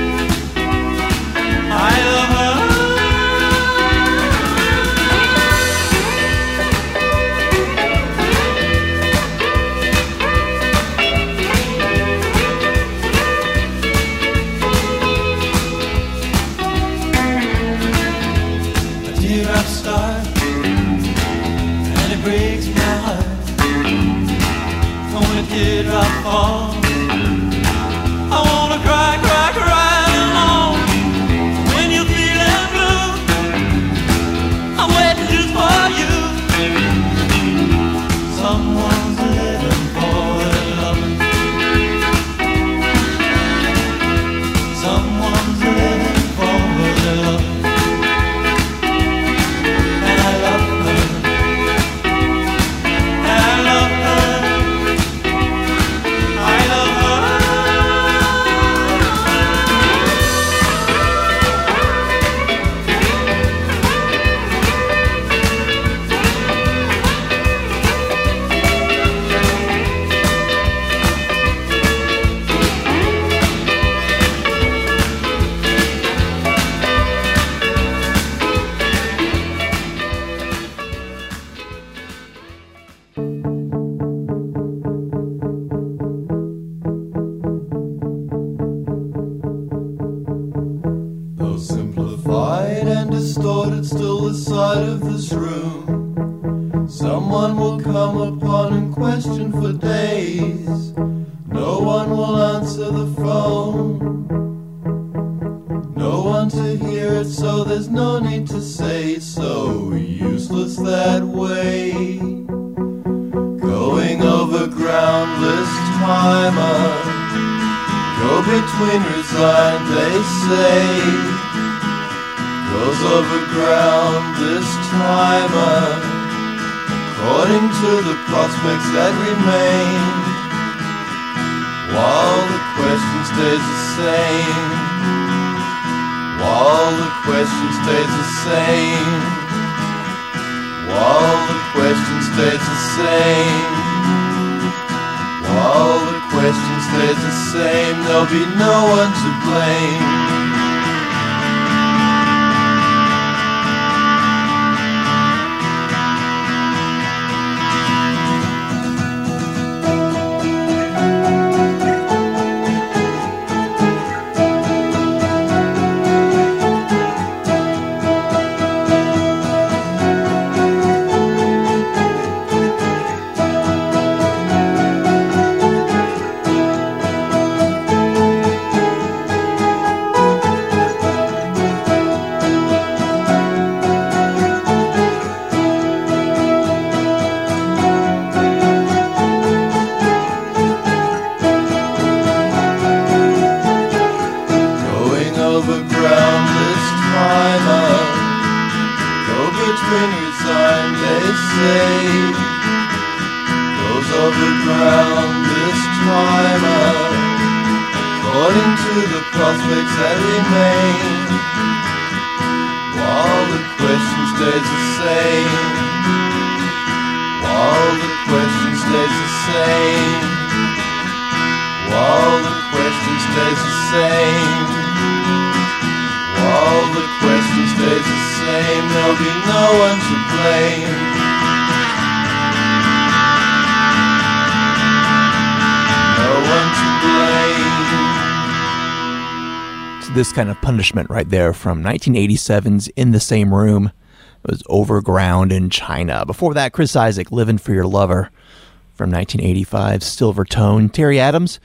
I love her. Start and it breaks my heart. When a teardrop falls, I wanna cry, cry, cry alone. When you're feeling blue, I'm waiting just for you. Someone's living for their lover. Someone's living for their lover. Someone will come upon and question for days. No one will answer the phone. No one to hear it, so there's no need to say. So useless that way. Going over groundless timer. Go between resigned, they say. Goes over ground this timer, according to the prospects that remain, while the question stays the same, while the question stays the same, while the question stays the same, while the question stays the same, there'll be no one to blame. This kind of punishment right there from nineteen eighty-seven's In the Same Room. It was Overground in China. Before that, Chris Isaak, Living for Your Lover from nineteen eighty-five, Silver Tone. Terry Adams,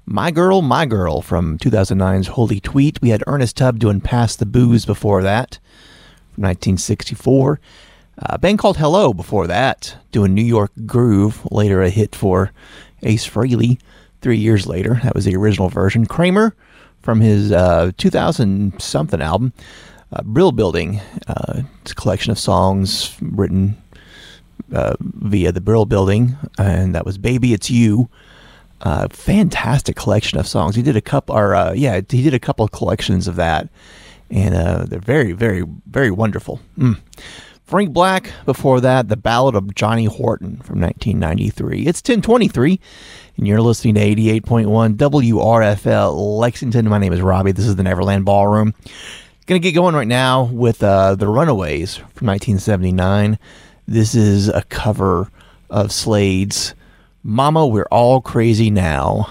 My Girl, My Girl from two thousand nine's Holy Tweet. We had Ernest Tubb doing Pass the Booze before that, from nineteen sixty-four. A band called Hello before that, doing New York Groove, later a hit for Ace Frehley three years later. That was the original version. Kramer from his uh, two thousand something album, uh, Brill Building. Uh, it's a collection of songs written uh, via the Brill Building, and that was Baby It's You. Uh, fantastic collection of songs. He did a couple, or uh, yeah, he did a couple of collections of that, and uh, they're very, very, very wonderful. Mm. Frank Black before that, The Ballad of Johnny Horton from nineteen ninety-three. It's ten twenty-three, and you're listening to eighty-eight point one W R F L Lexington. My name is Robbie. This is the Neverland Ballroom. Gonna get going right now with uh, The Runaways from nineteen seventy-nine. This is a cover of Slade's Mama, We're All Crazy Now.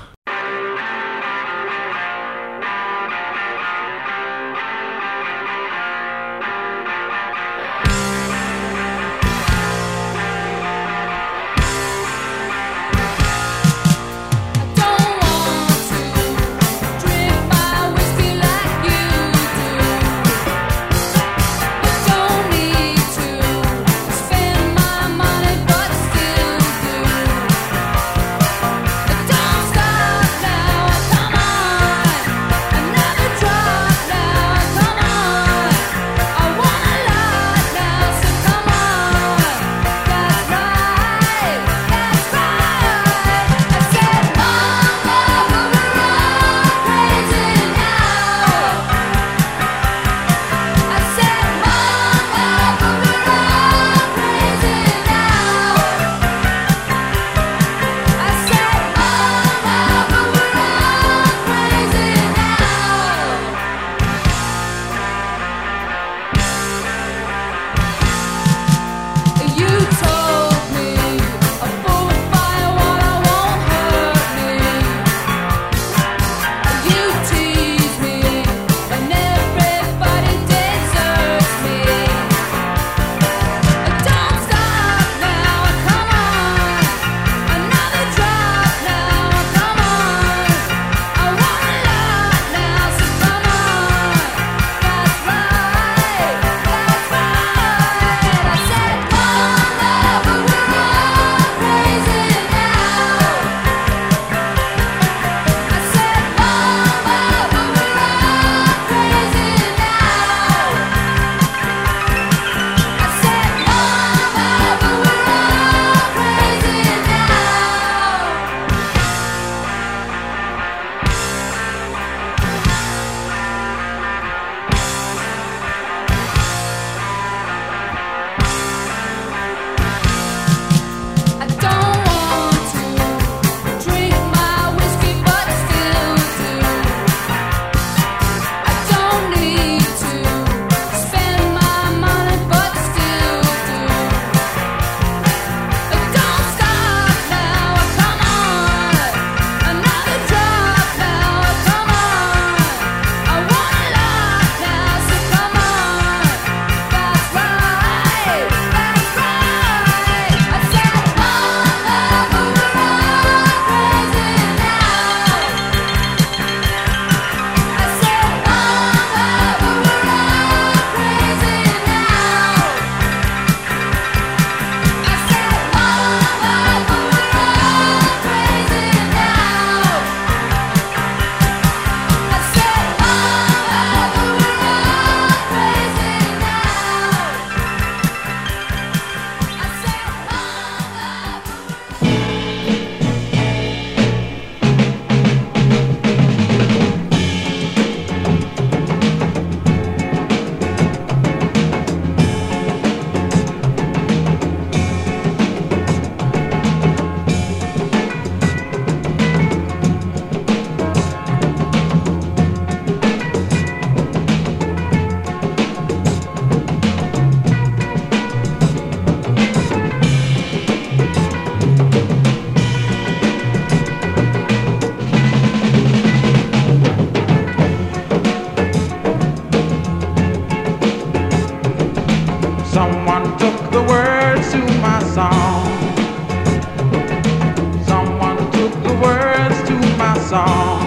song.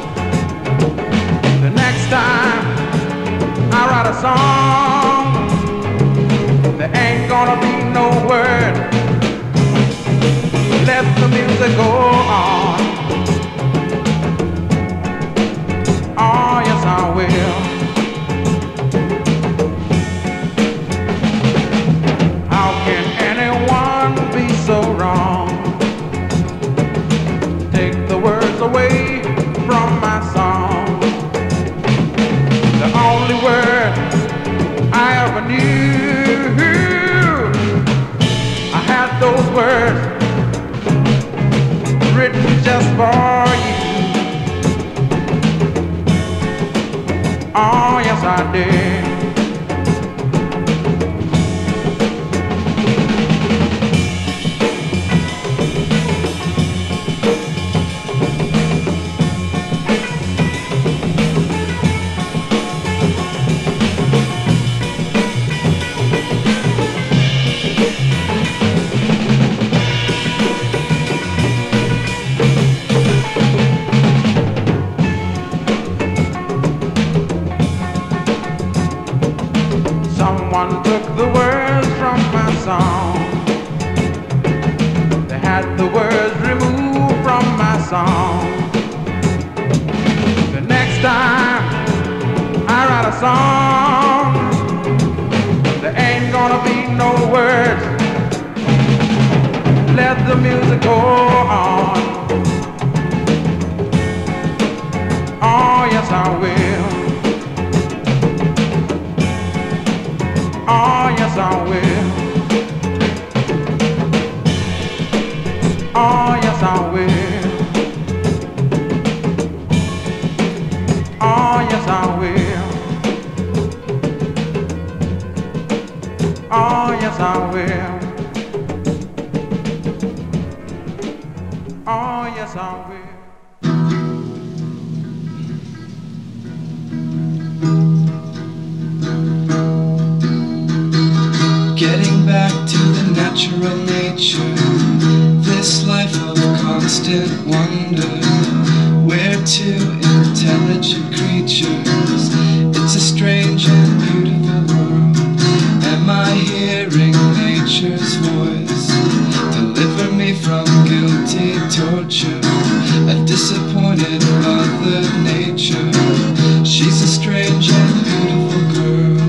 The next time I write a song, there ain't gonna be no word. Let the music go on. Oh, yes, I will. How can anyone be so wrong? Take the words away from my song. The only word I ever knew, I had those words written just for you. Oh, yes, I did. Someone took the words from my song. They had the words removed from my song. The next time I write a song, there ain't gonna be no words. Let the music go on. Oh, yes, I will. Oh, yes, I will. Oh, yes, I will. Oh, yes, I will. Oh, yes, I will. Oh, yes, I will. Getting back to the natural nature, this life of constant wonder. We're two intelligent creatures. It's a strange and beautiful world. Am I hearing nature's voice? Deliver me from guilty torture. A disappointed mother nature. She's a strange and beautiful girl.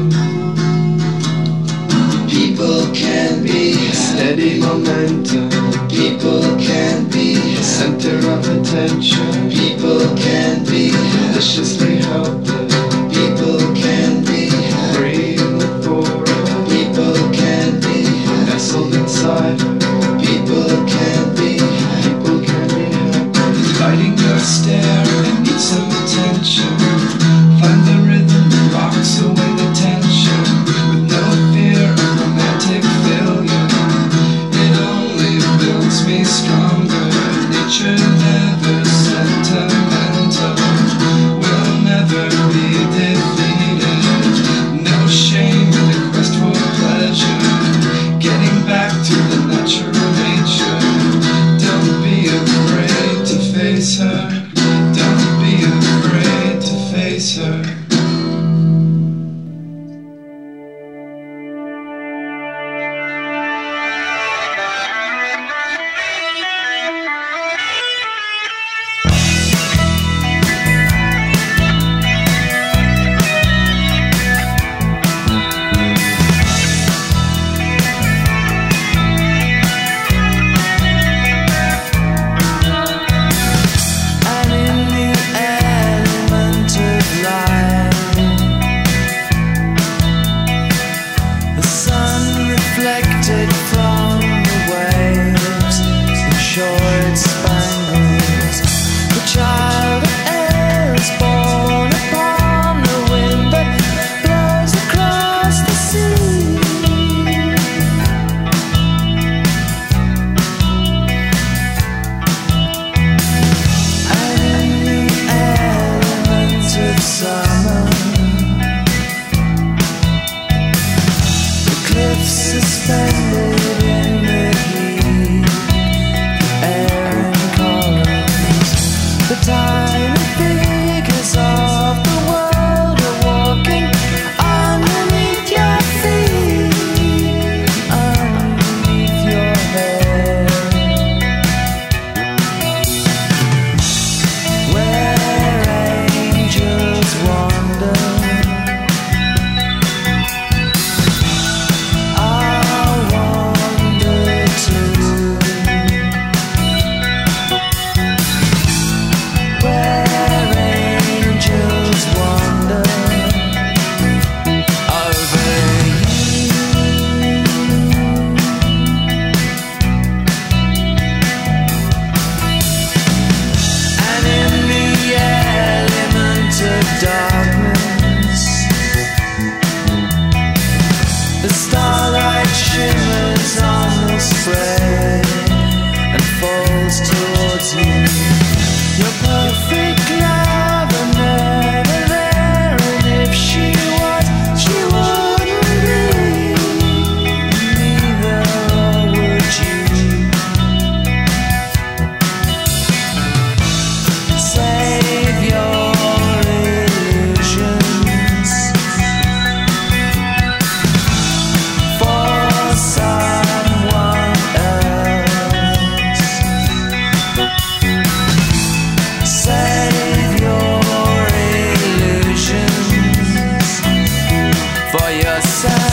People can be steady momentum. People can be center of attention. People can be deliciously helpless. People can be free in the forest. People can be nestled inside her. People can be, people can be happy. Inviting your stare and need some attention. Find the rhythm that rocks away the tension. With no fear of romantic failure. It only builds me stronger. Nature never said afraid and falls towards you. Your perfect love and never there, and if she was, she wouldn't be. Neither would you. Save your illusions for someone else. Save your illusions for yourself.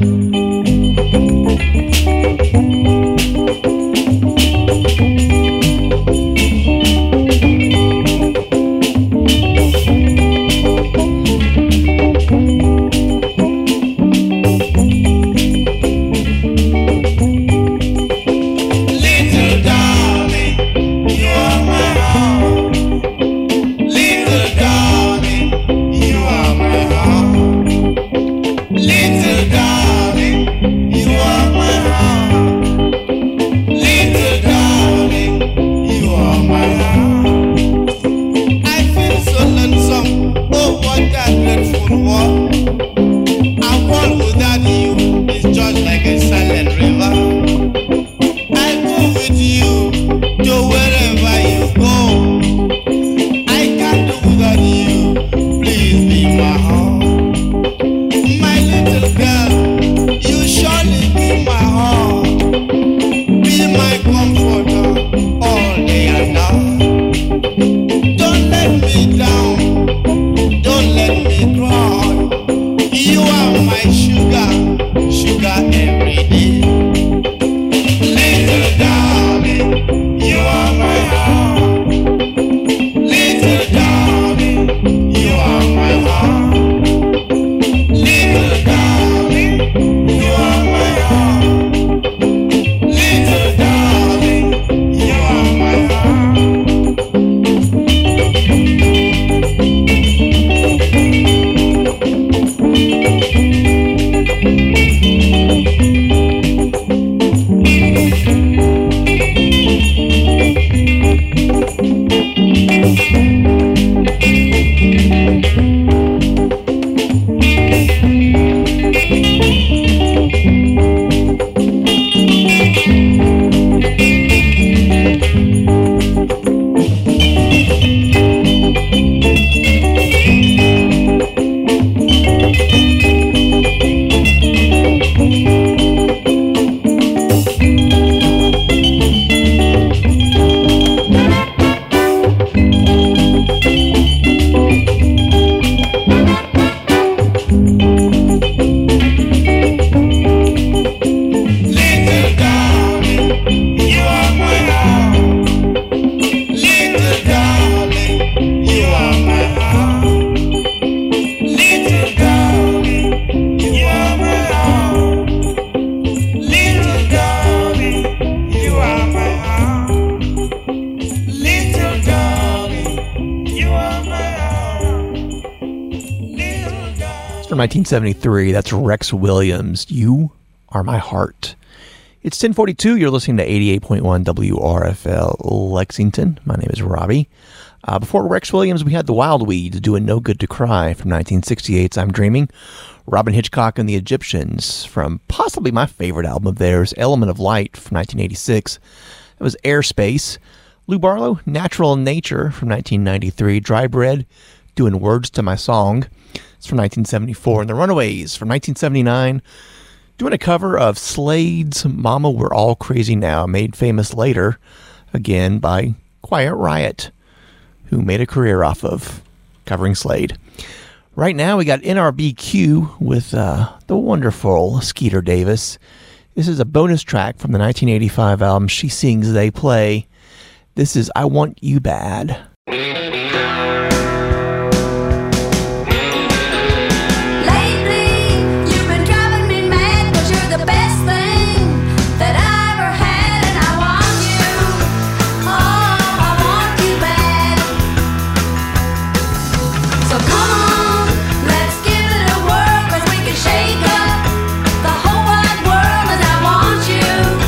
nineteen seventy-three, that's Rex Williams, You Are My Heart. It's ten forty-two, you're listening to eighty-eight point one W R F L Lexington. My name is Robbie. Uh, before Rex Williams, we had the Wild Weeds doing No Good to Cry from nineteen sixty-eight's I'm Dreaming. Robin Hitchcock and the Egyptians from possibly my favorite album of theirs, Element of Light from nineteen eighty-six. That was Airspace. Lou Barlow, Natural Nature from nineteen ninety-three. Dry Bread doing Words to My Song. It's from nineteen seventy-four. And the Runaways from nineteen seventy-nine, doing a cover of Slade's Mama We're All Crazy Now, made famous later, again, by Quiet Riot, who made a career off of covering Slade. Right now, we got N R B Q with uh, the wonderful Skeeter Davis. This is a bonus track from the nineteen eighty-five album She Sings, They Play. This is I Want You Bad.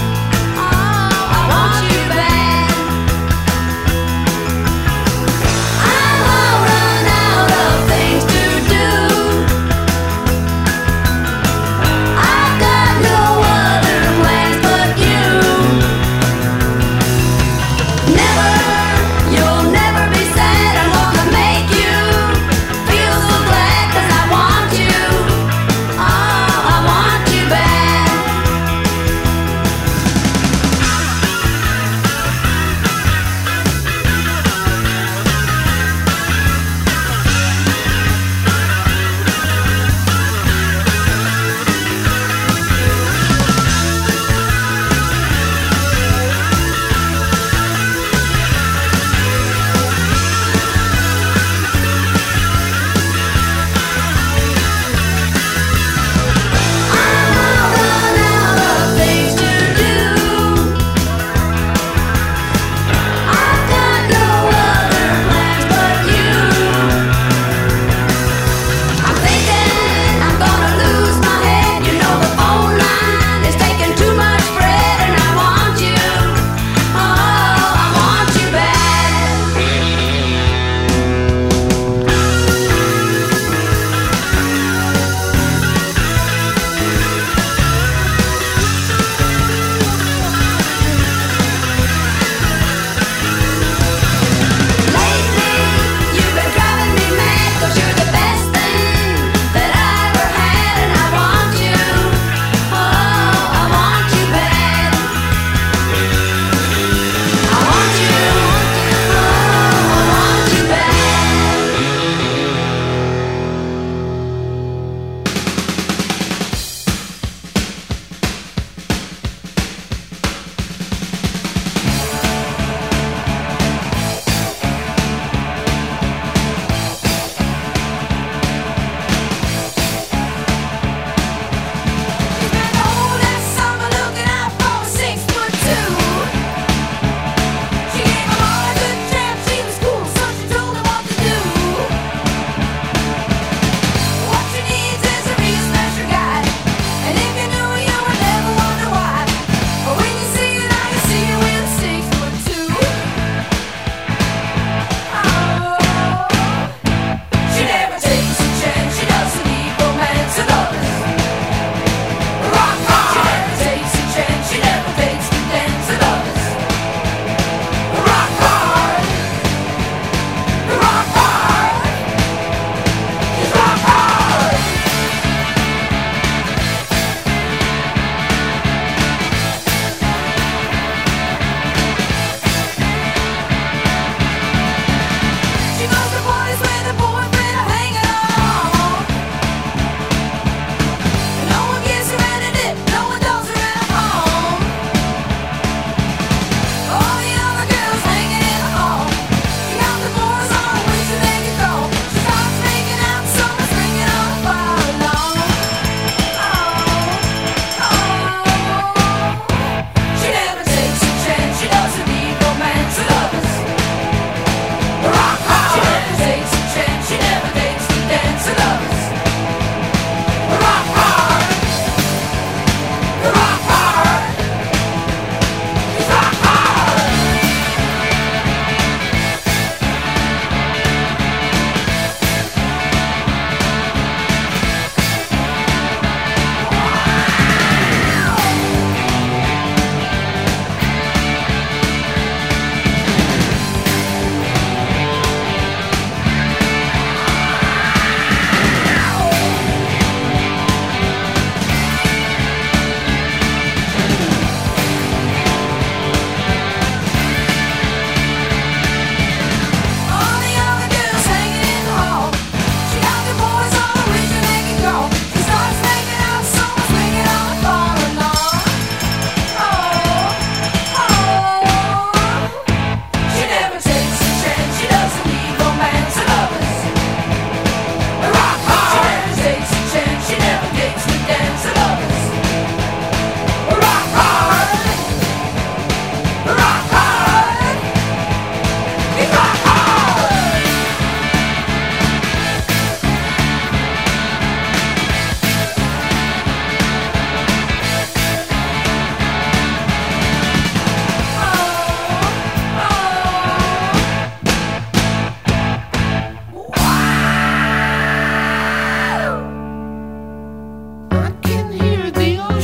Oh,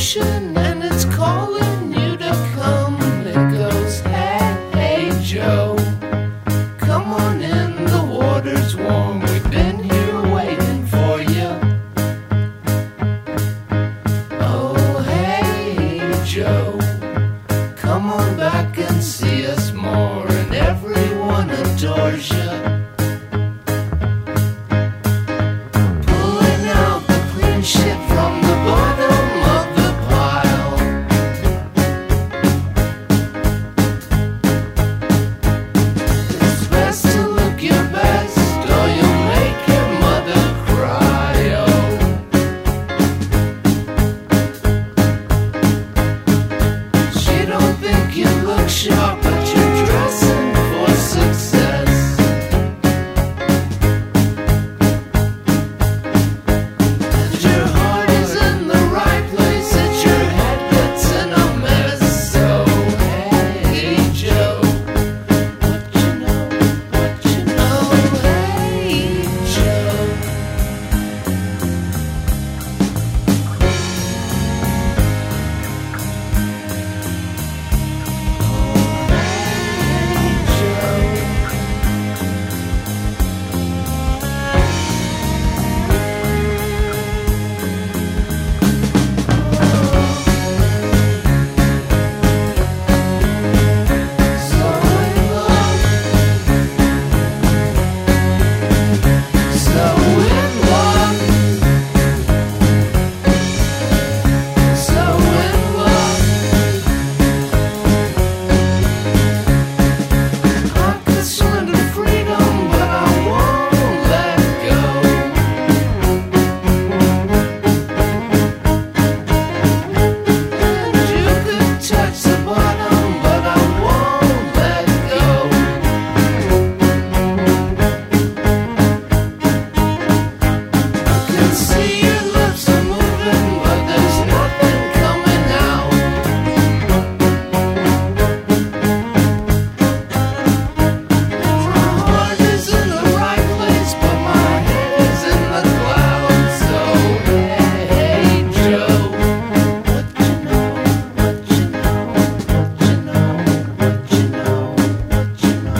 ocean and it's calling you to come. It goes, hey, hey, Joe, come on in, the water's warm. We've been here waiting for you. Oh, hey, Joe, come on back and see us more. And everyone adores you. Pulling out the clean shit from the bottom of the pile. It's best to look your best or you'll make your mother cry. Oh, she don't think you look sharp, but you're dressing for success. And your heart is in the right place, it's your head that's in a mess. So hey, Joe, what you know, what you know, hey, Joe. Touch the bottom, but I won't let go. I can see your lips are moving, but there's nothing coming out. My heart is in the right place, but my head is in the clouds. So hey, Joe, what you know, what you know, what you know, what you know, what you know,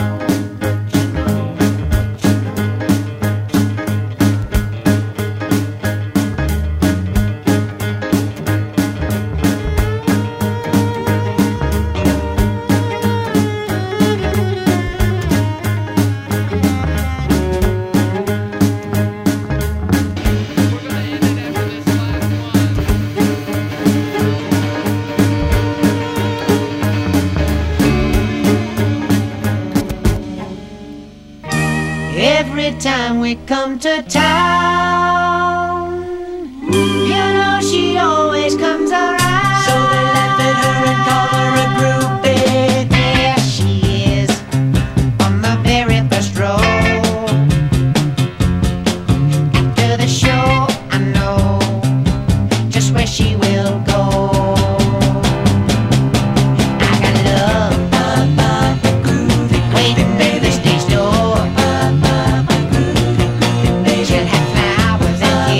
Every time we come to town, you know she always comes around. So they laugh at her and call her a groupie. There she is on the very first row. After the show, I know just where she will go. I got love, love, love, groovy, waiting near the stage door. She'll have flowers and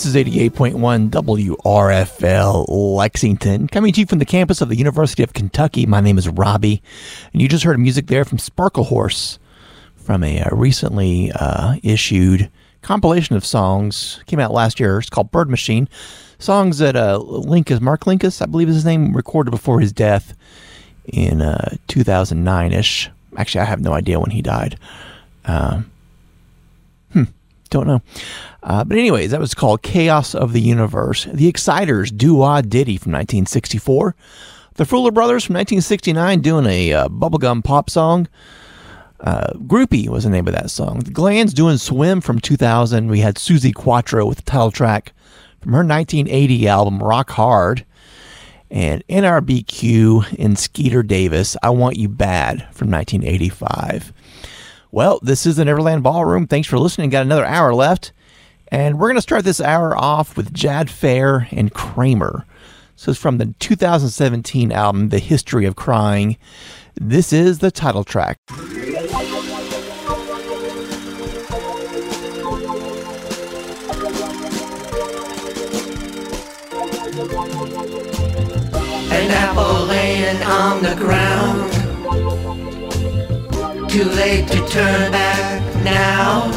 is eighty-eight point one W R F L Lexington, coming to you from the campus of the University of Kentucky. My name is Robbie, and you just heard music there from Sparkle Horse from a uh, recently uh, issued compilation of songs. Came out last year. It's called Bird Machine. Songs that uh, Linkus, Mark Linkus, I believe is his name, recorded before his death in uh, two thousand nine-ish. Actually, I have no idea when he died. Uh, hmm, don't know. Uh, but anyways, that was called Chaos of the Universe. The Exciters, Do-Wah Diddy from nineteen sixty-four. The Fuller Brothers from nineteen sixty-nine doing a uh, bubblegum pop song. Uh, Groupie was the name of that song. The Glands doing Swim from two thousand. We had Suzi Quatro with the title track from her nineteen eighty album Rock Hard. And N R B Q and Skeeter Davis, I Want You Bad from nineteen eighty-five. Well, this is the Neverland Ballroom. Thanks for listening. Got another hour left. And we're going to start this hour off with Jad Fair and Kramer. So it's from the two thousand seventeen album, The History of Crying. This is the title track. An apple laying on the ground, too late to turn back now.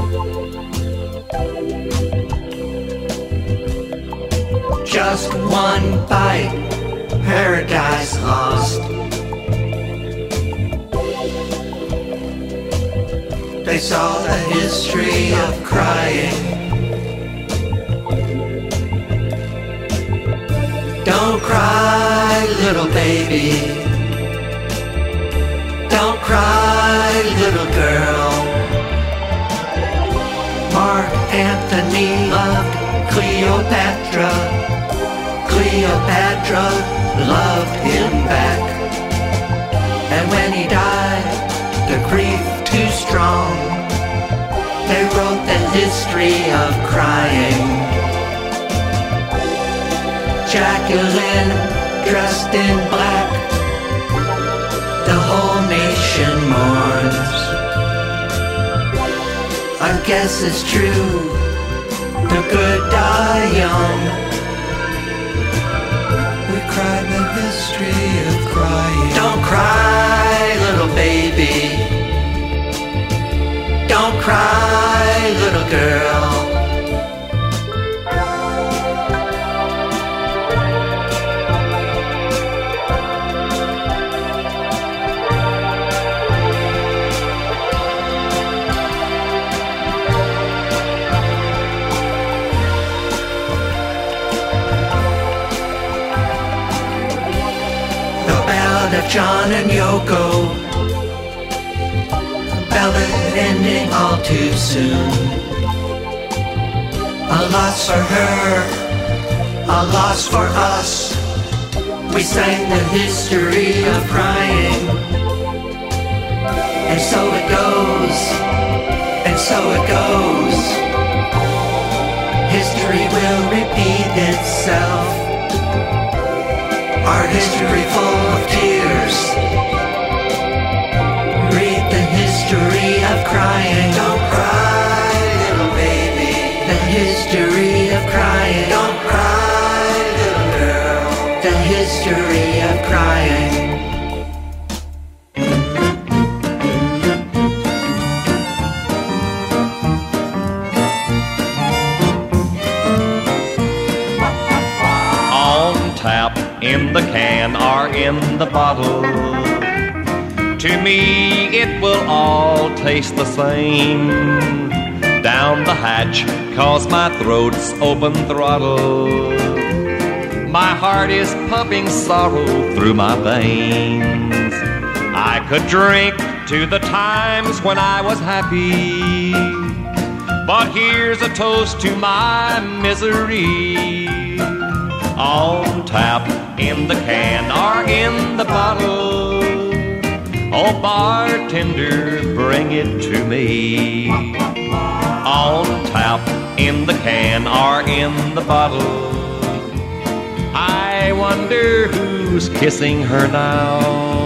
Just one bite, paradise lost. They saw the history of crying. Don't cry, little baby. Don't cry, little girl. Mark Antony loved Cleopatra. Cleopatra loved him back. And when he died, the grief too strong, they wrote the history of crying. Jacqueline dressed in black, the whole nation mourns. I guess it's true, the good die young. We cried the history of crying. Don't cry, little baby. Don't cry, little girl. Of John and Yoko, ballad ending all too soon. A loss for her, a loss for us. We sang the history of crying. And so it goes, and so it goes. History will repeat itself. Our history full of tears. Read the history of crying. Don't cry, little baby. The history of crying. Don't cry, little girl. The history of crying. In the can or in the bottle, to me it will all taste the same. Down the hatch, cause my throat's open throttle. My heart is pumping sorrow through my veins. I could drink to the times when I was happy, but here's a toast to my misery. On tap, in the can, or in the bottle. Oh, bartender, bring it to me. On tap, in the can, or in the bottle. I wonder who's kissing her now.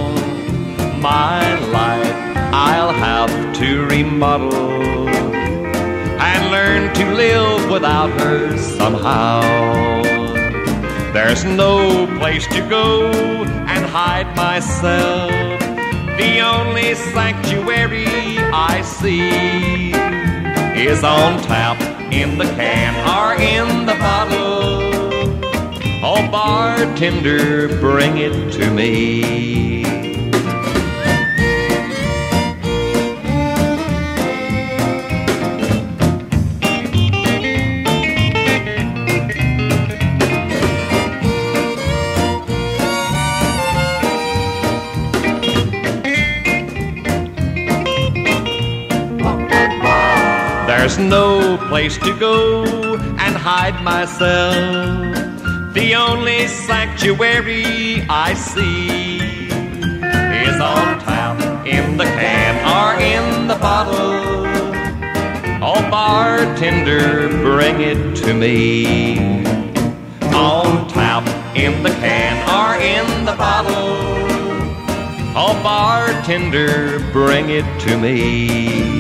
My life I'll have to remodel and learn to to live without her somehow. There's no place to go and hide myself. The only sanctuary I see is on tap, in the can, or in the bottle. Oh, bartender, bring it to me. There's no place to go and hide myself. The only sanctuary I see is on tap, in the can, or in the bottle. Oh, bartender, bring it to me. On tap, in the can, or in the bottle. Oh, bartender, bring it to me.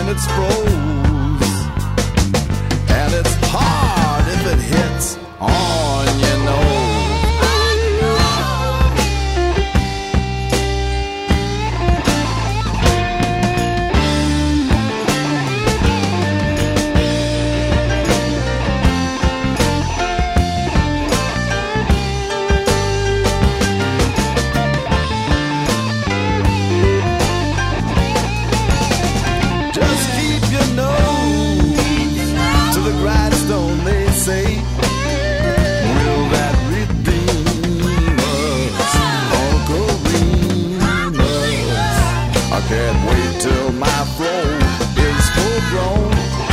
when it's froze. And it's hard if it hits on your nose. Can't wait till my fro is full grown.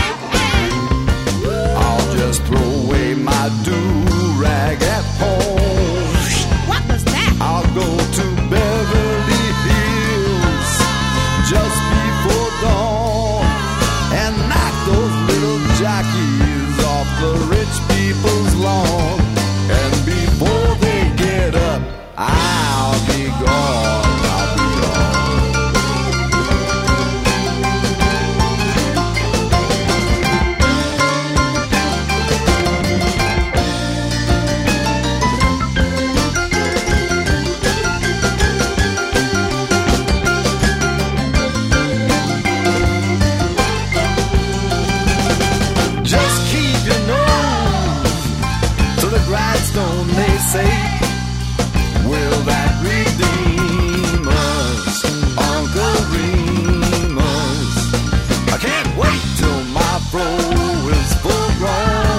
I'll just throw away my do-rag at home. What was that? I'll go to Beverly Hills just before dawn and knock those little jockeys off the rich people's lawn. And before they get up, I'll be gone. I'll be gone. Grindstone, they say, will that redeem us, Uncle Remus? I can't wait till my fro is full grown.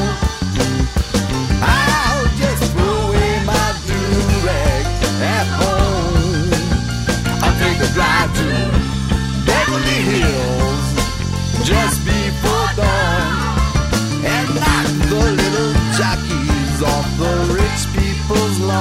I'll just throw away my do-rag at home. I'll take a drive to Beverly Hills just before dawn and knock the little jockey off the rich people's lawn.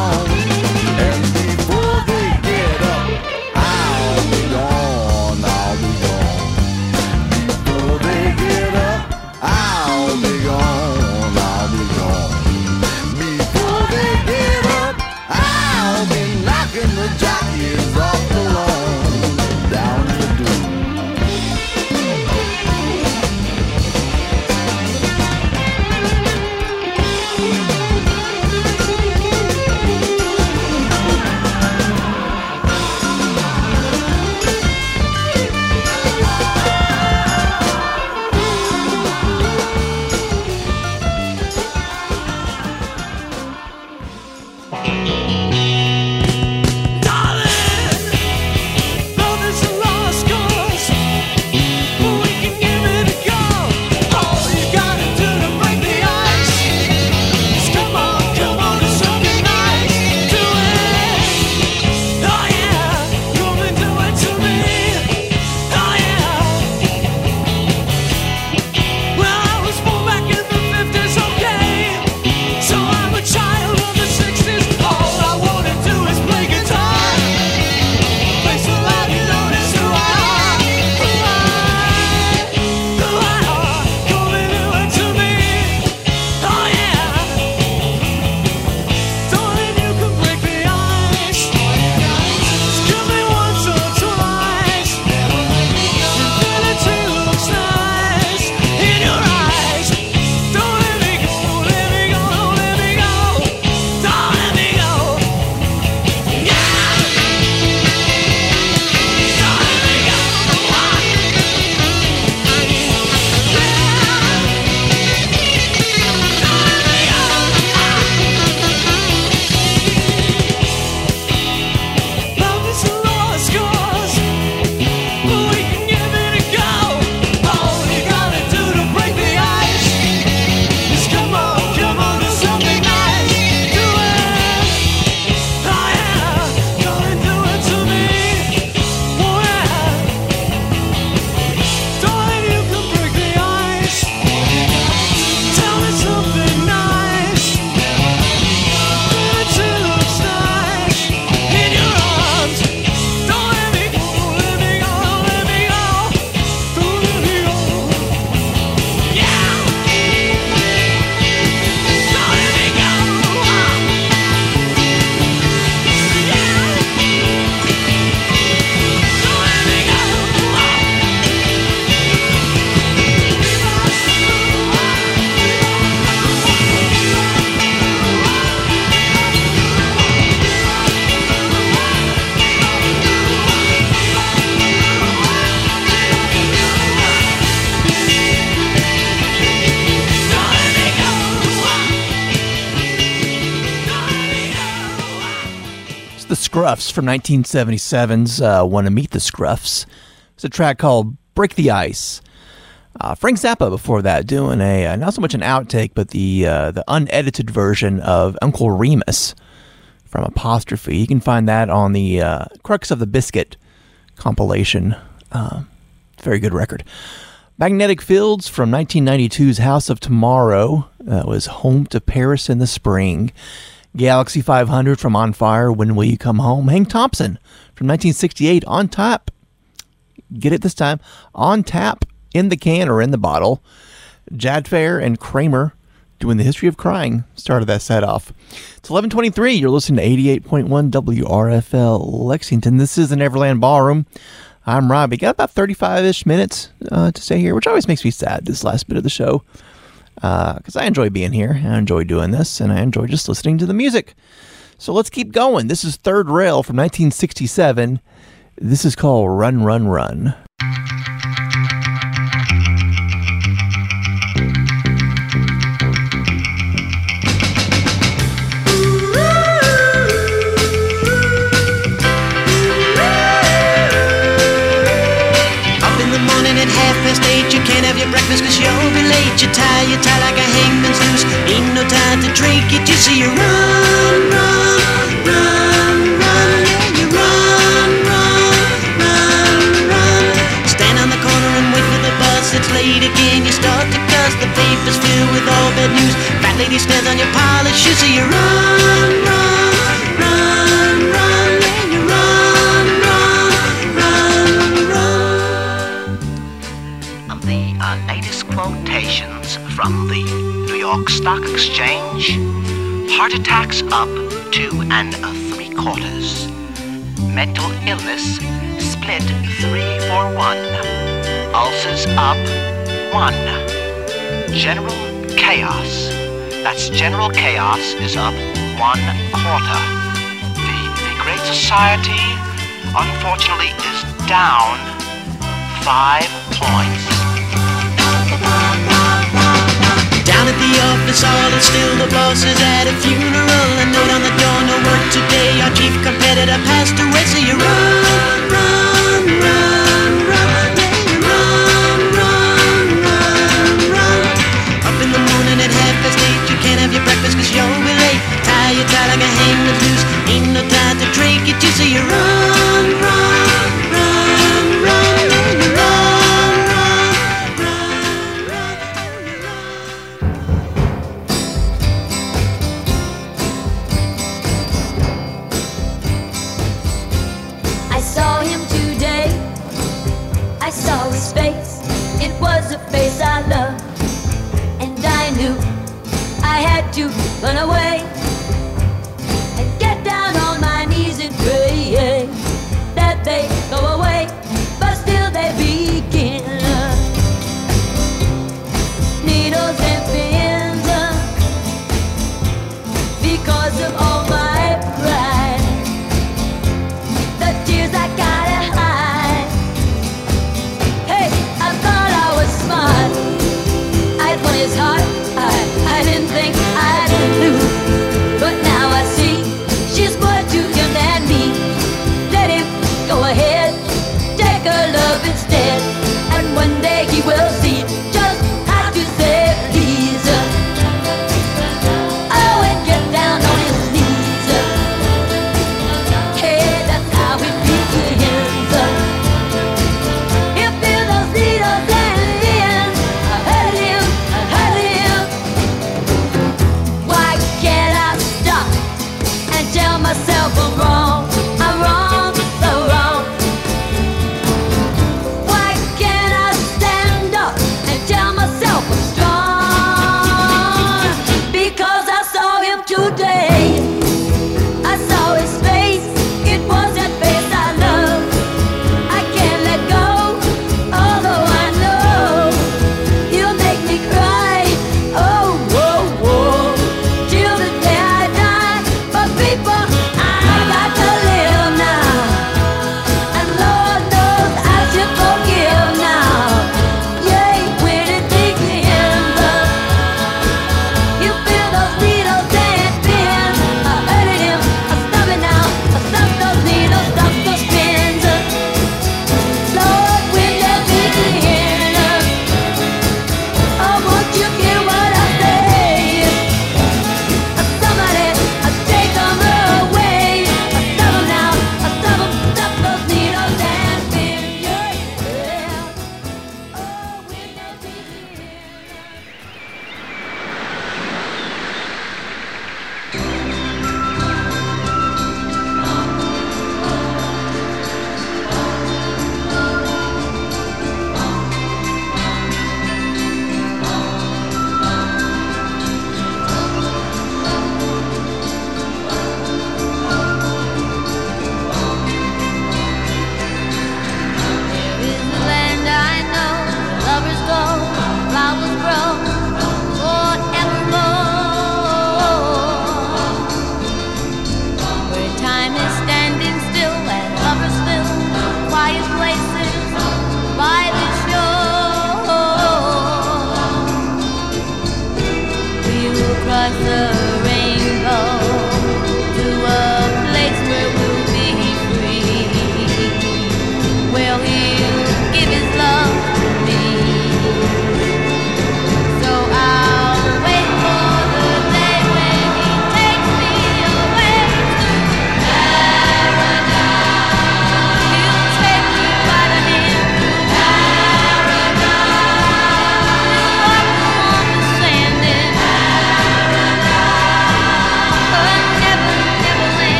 Scruffs from nineteen seventy-seven's uh, Want to Meet the Scruffs. It's a track called Break the Ice. Uh, Frank Zappa before that doing a, uh, not so much an outtake, but the uh, the unedited version of Uncle Remus from Apostrophe. You can find that on the uh, Crux of the Biscuit compilation. Uh, very good record. Magnetic Fields from nineteen ninety-two's House of Tomorrow uh, was Home to Paris in the Spring. Galaxy five hundred from On Fire, When Will You Come Home? Hank Thompson from nineteen sixty-eight, On Tap. Get it this time. On Tap, in the can or in the bottle. Jad Fair and Kramer doing The History of Crying started that set off. It's eleven twenty-three. You're listening to eighty-eight point one W R F L Lexington. This is the Neverland Ballroom. I'm Robbie. Got about thirty-five-ish minutes uh, to stay here, which always makes me sad, this last bit of the show. Because uh, I enjoy being here, I enjoy doing this, and I enjoy just listening to the music. So let's keep going. This is Third Rail from nineteen sixty-seven. This is called Run, Run, Run. You can't have your breakfast cause you'll be late. You tie, you tie like a hangman's noose. Ain't no time to drink it. You see you run, run, run, run. Yeah, you run, run, run, run. Stand on the corner and wait for the bus. It's late again. You start to cuss. The paper's filled with all bad news. Fat lady stands on your polished shoes. So you run, run, run, run. Yeah, you run, run, run, run. The uh, latest quotations from the New York Stock Exchange. Heart attacks up two and three quarters. Mental illness split three for one. Ulcers up one. General chaos. That's general chaos is up one quarter. The, the Great Society, unfortunately, is down five points. Down at the office, all is still. The boss is at a funeral. A note on the door, no work today. Our chief competitor passed away. So you run, run, run, run. Yeah, you run, run, run, run. Up in the morning at half past eight. You can't have your breakfast cause you'll be late. Tie your tie like a hangman's noose. Ain't no time to drink it. You so you run, run, run, run. Yeah, you run. Saw his face, it was a face I loved, and I knew I had to run away and get down on my knees and pray that they go away, but still they begin. Needles and pins, because of all my pride, the tears I gotta hide. His heart, I, I didn't think I'd lose.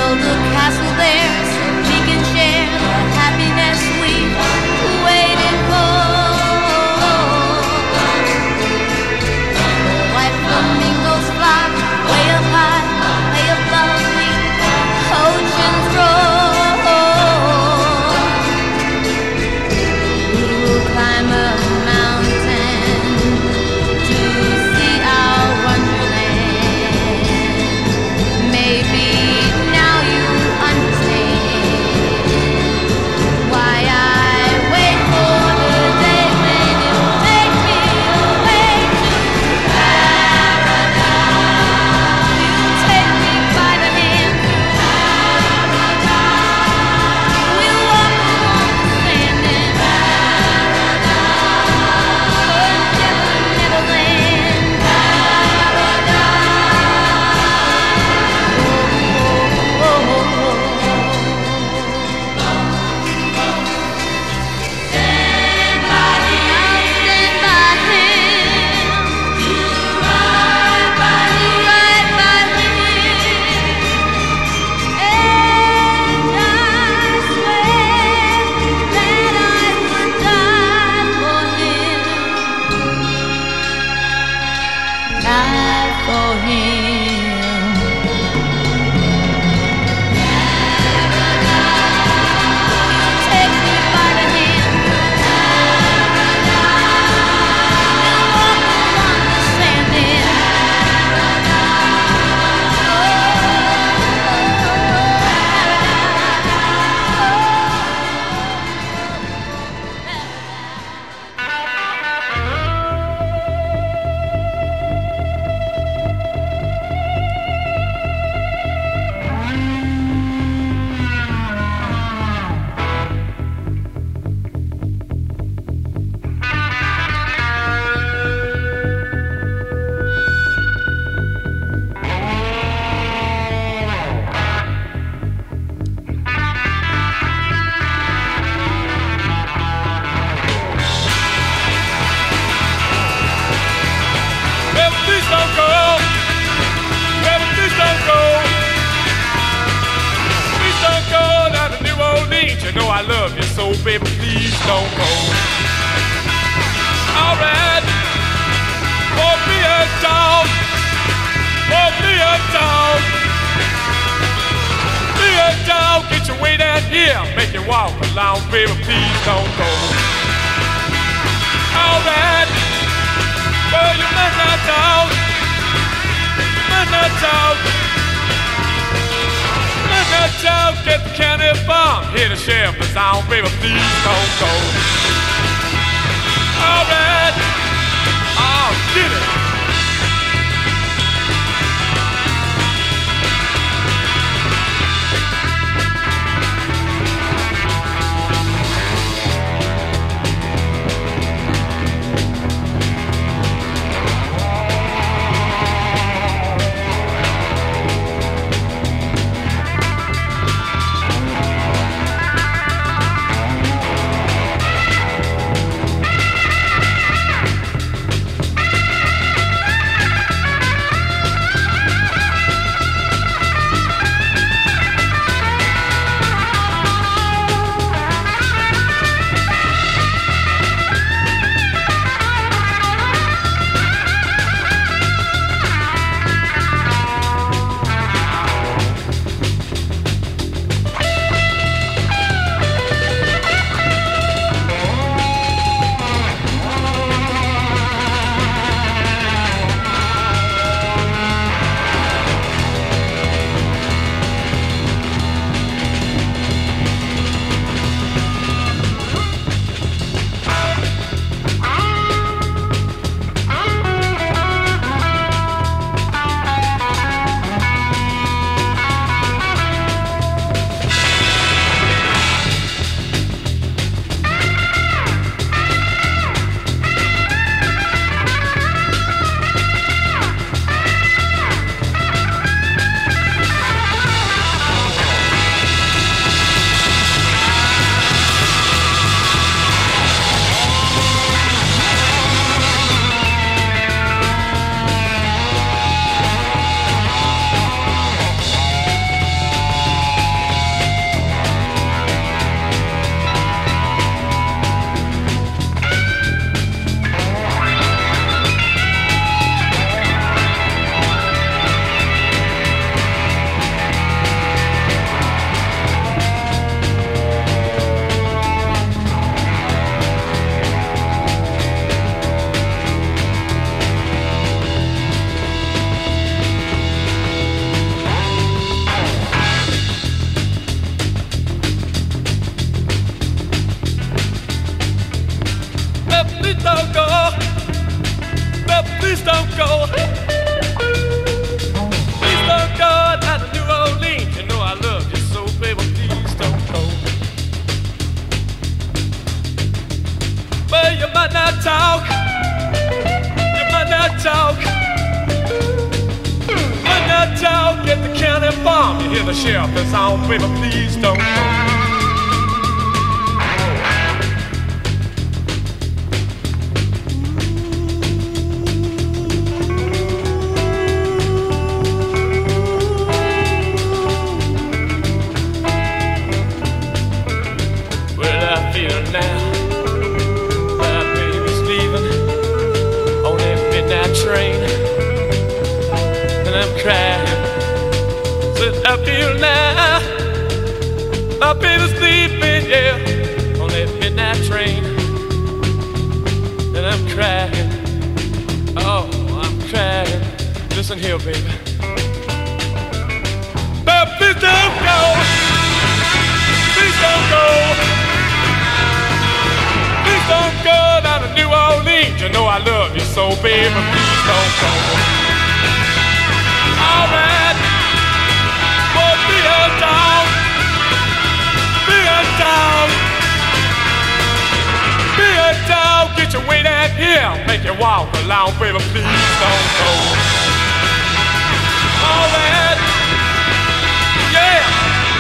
build a castle there so we can share the happiness we've waited for. White flamingos fly way up high, way above me. Oceans roar. We will climb a mountain to see our wonderland. Maybe now you understand why I wait for the day when you'll take me away to paradise. You take me by the hand through paradise. We'll walk along the sand in paradise. Never, never land. Stand by him. Stand by him. Do right by him. Right by him. And I swear that I would die for him. Die for him. Take me by the hand through paradise. We'll walk along the sand in Well, please don't go. Well, please don't go. Please don't go down to New Orleans. You know I love you so, baby. Please don't go. All right. For me a dog. For me a dog. Me a dog. Get your way down here. Make you walk along, baby. Please don't go. All right. Well, you must not talk. You must not talk. You must not talk. Get the county farm. Hear the sheriff is on, baby. Please don't go. All right. Oh, get it. somebody bomb. You hear the sheriff is on, baby, please don't go. Now, my baby's leaving on that midnight train, and I'm crying. Said I feel now, my baby's leaving, yeah, on that midnight train, and I'm crying. Oh, I'm crying. Listen here, baby. But please don't go. Please don't go. Don't go down to New Orleans. You know I love you so, baby. Please don't go. All right. Well, be a dog. Be a dog. Be a dog. Get your weight out here. Make you walk along, baby. Please don't go. All right. Yeah.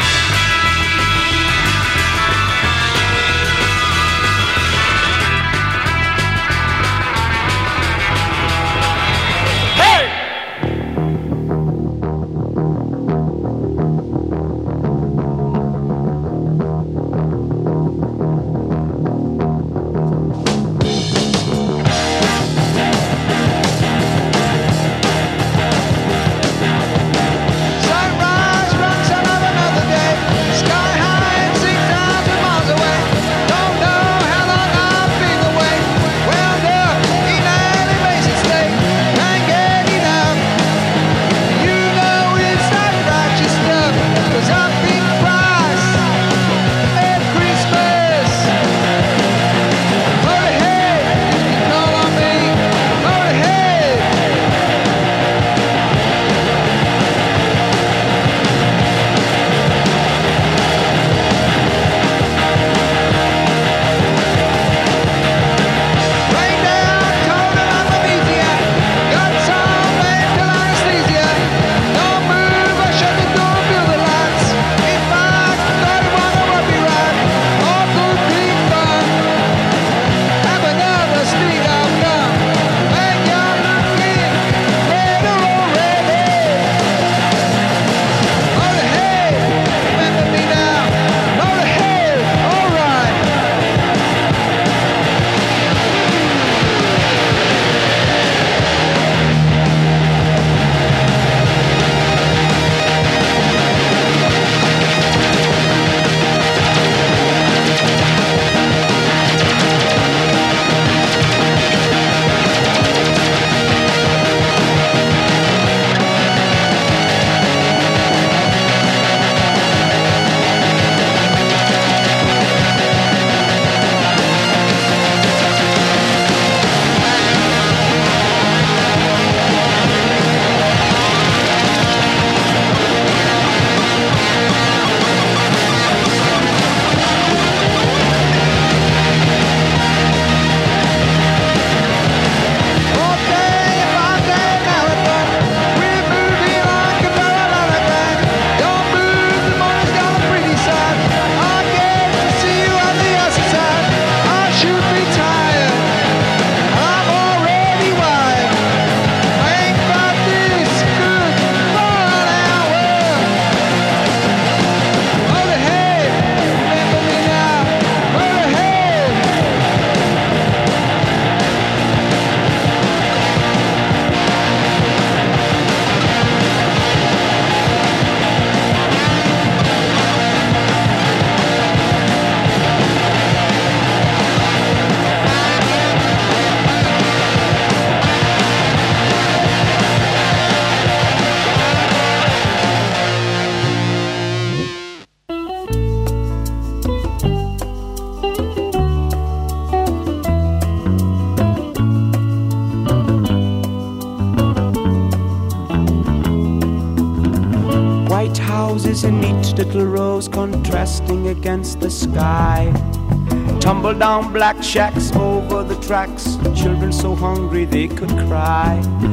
houses in each little rows contrasting against the sky. Tumble down black shacks over the tracks, children so hungry they could cry.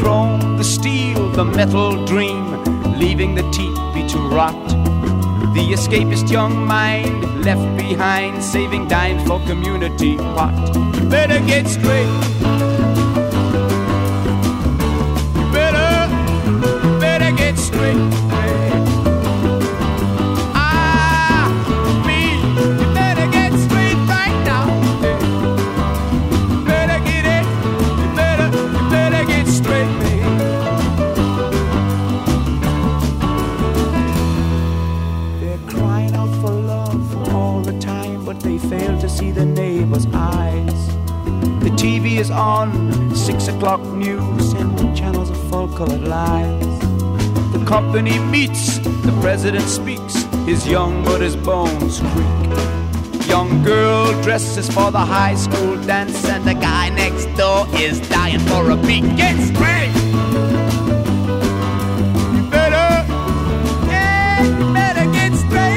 chrome, the steel, the metal dream, leaving the teepee to rot. The escapist young mind left behind, saving dimes for community pot. You better get straight. You better, you better get straight. Ah, me, you better get straight right now. You better get it. You better, you better get straight, baby. They fail to see the neighbor's eyes. The T V is on, six o'clock news, and the channels are full colored lies. The company meets, the president speaks, his young but his bones creak. Young girl dresses for the high school dance, and the guy next door is dying for a beat. Get straight! You better, yeah, you better get straight.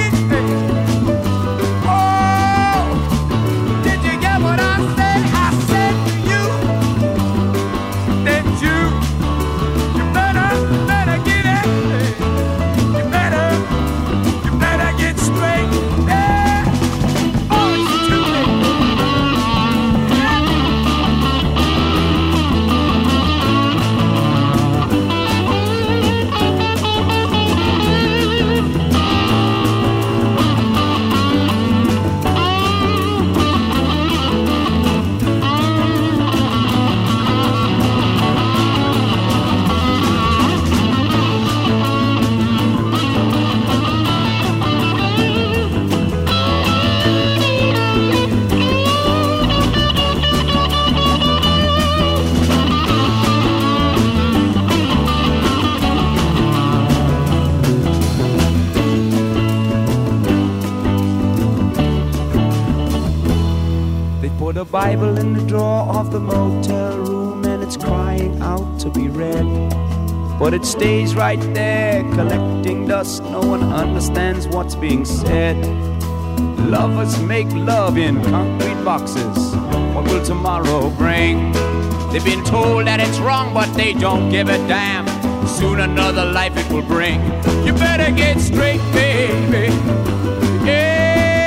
The Bible in the drawer of the motel room, and it's crying out to be read. But it stays right there, collecting dust. No one understands what's being said. Lovers make love in concrete boxes. What will tomorrow bring? They've been told that it's wrong, but they don't give a damn. Soon another life it will bring. You better get straight, baby. Yeah.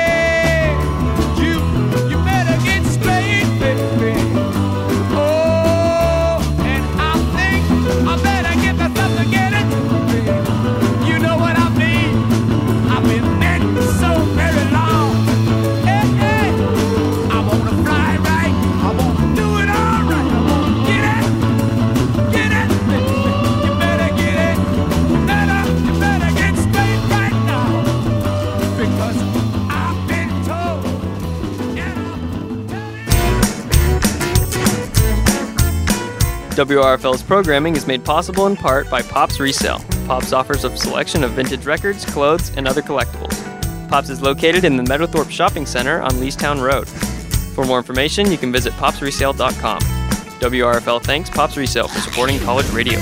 W R F L's programming is made possible in part by Pops Resale. Pops offers a selection of vintage records, clothes, and other collectibles. Pops is located in the Meadowthorpe Shopping Center on Leestown Road. For more information, you can visit pops resale dot com. W R F L thanks Pops Resale for supporting college radio.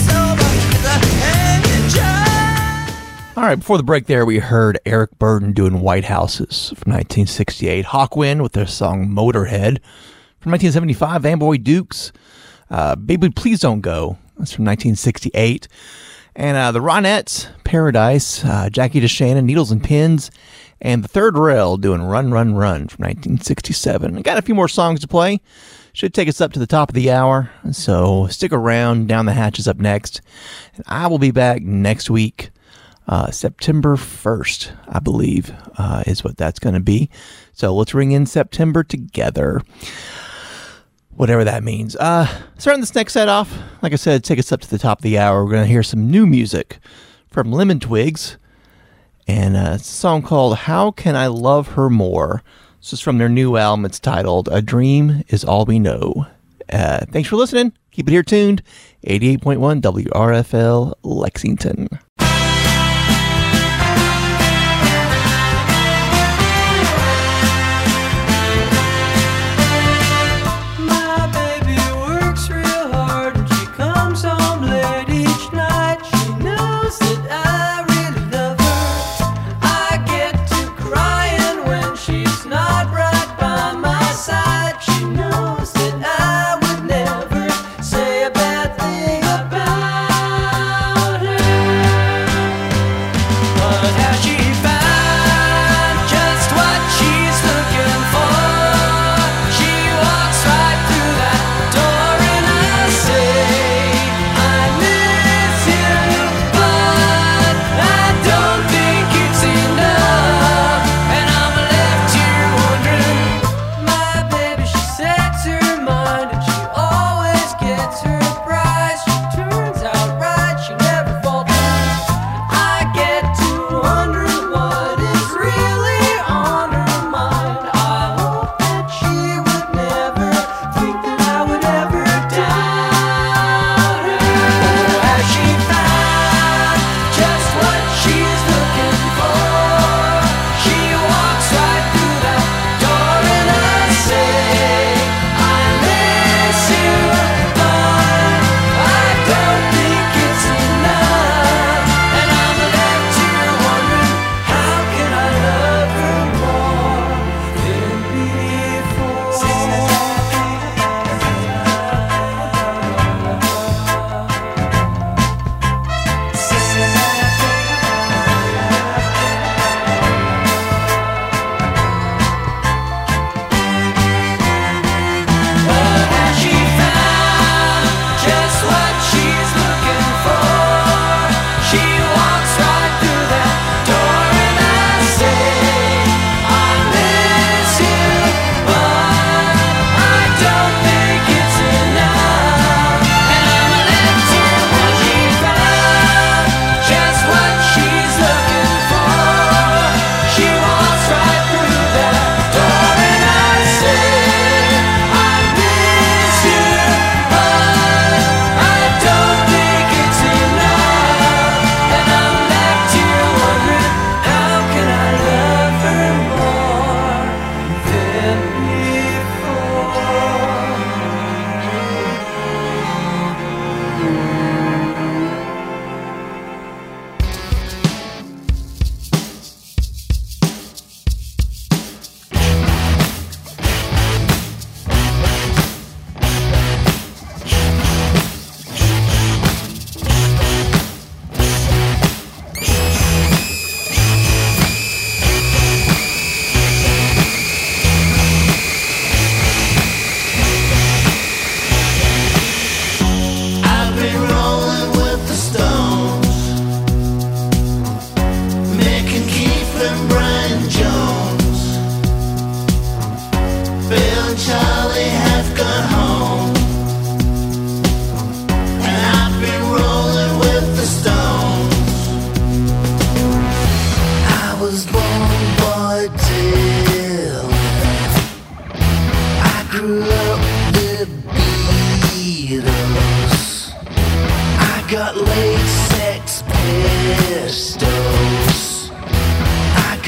All right, before the break there, we heard Eric Burdon doing White Houses from nineteen sixty-eight. Hawkwind with their song Motorhead. From nineteen seventy-five, Amboy Dukes. Uh, Baby Please Don't Go. That's from nineteen sixty-eight. And uh, the Ronettes, Paradise, uh, Jackie DeShannon, and Needles and Pins, and the Third Rail doing Run, Run, Run from nineteen sixty-seven. I got a few more songs to play. Should take us up to the top of the hour. So stick around. Down the Hatch is up next. And I will be back next week. Uh, September first, I believe, uh, is what that's going to be. So let's ring in September together. Whatever that means. Uh, starting this next set off, like I said, take us up to the top of the hour. We're going to hear some new music from Lemon Twigs. And uh, it's a song called How Can I Love Her More? This is from their new album. It's titled A Dream Is All We Know. Uh, thanks for listening. Keep it here tuned. eighty-eight point one W R F L Lexington. Side, she knows that I would never say a bad thing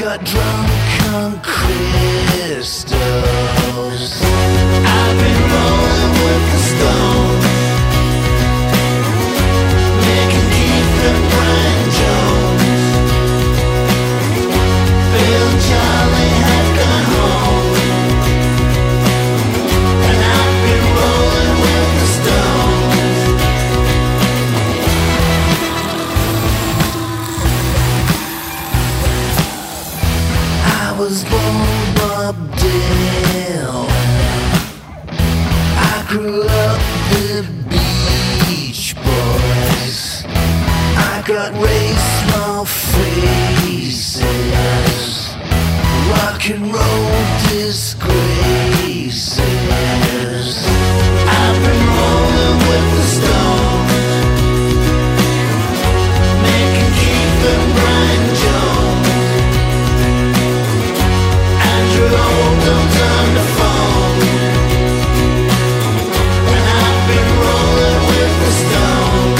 got drunk on crystals. I've been rolling with the stone, making Keith and Brian Jones. Bill Charlie had gone home, and I've been rolling with the stones. I was born Bob Dylan. I grew up the Beach Boys. I got raised small faces, rock and roll disgraces. I've been rolling with the stones, making Keith and Brian Jones. Andrew Oldham's on the phone, and I've been rolling with the stones.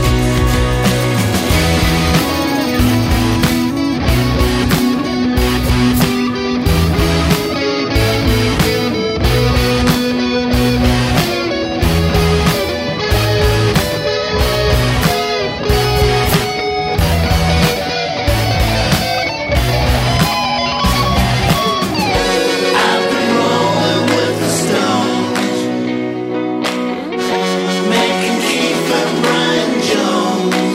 I've been rolling with the stones, making Keith and Brian Jones.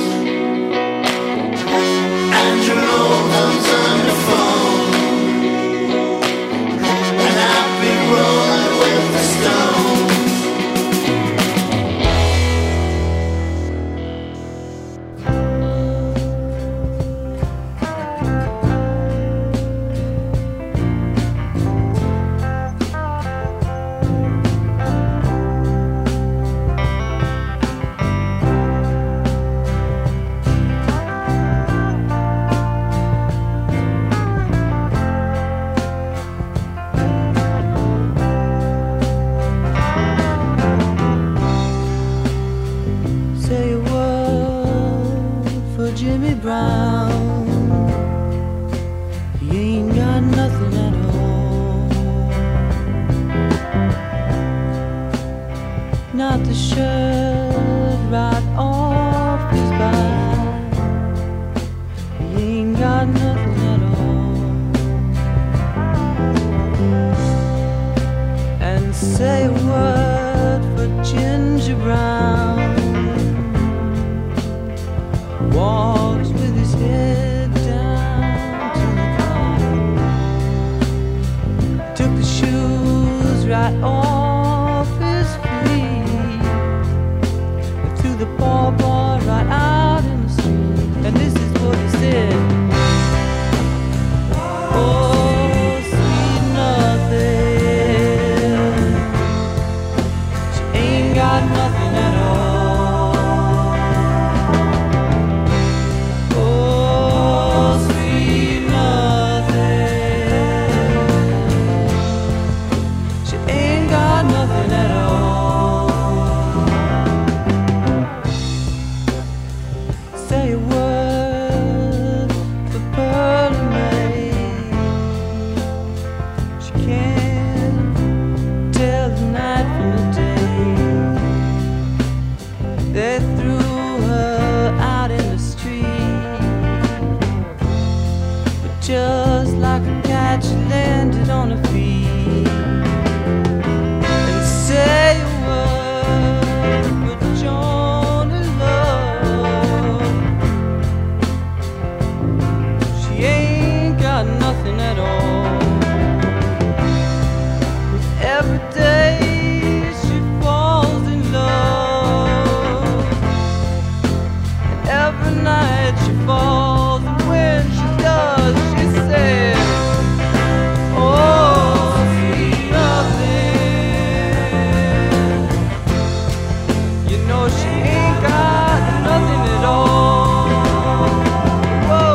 Andrew Oldham's on the phone, and I've been rolling with the stones. Say a word for Jimmy Brown. He ain't got nothing at all. Not the shirt right off his back. He ain't got nothing at all. And say a word for Ginger Brown. Walks with his head down to the ground. Took the shoes right off his feet and threw the ball boy right out in the street. And this is what he said: oh, sweet nothing, she ain't got nothing at all. Oh, sweet nothing, she ain't got nothing at all. Say a word for Pearlie Mae. She can't tell the night from the day. They threw her out in the street, but just like a cat, she landed on her feet. And say a word for Johnny Love. She ain't got nothing at all. With every day she falls in love, and every night she falls. And when she does, she says, oh, sweet nothing. You know she ain't got nothing at all. Whoa,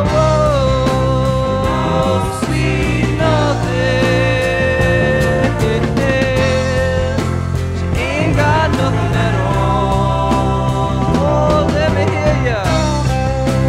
whoa, sweet nothing. She ain't got nothing at all. Oh, let me hear ya.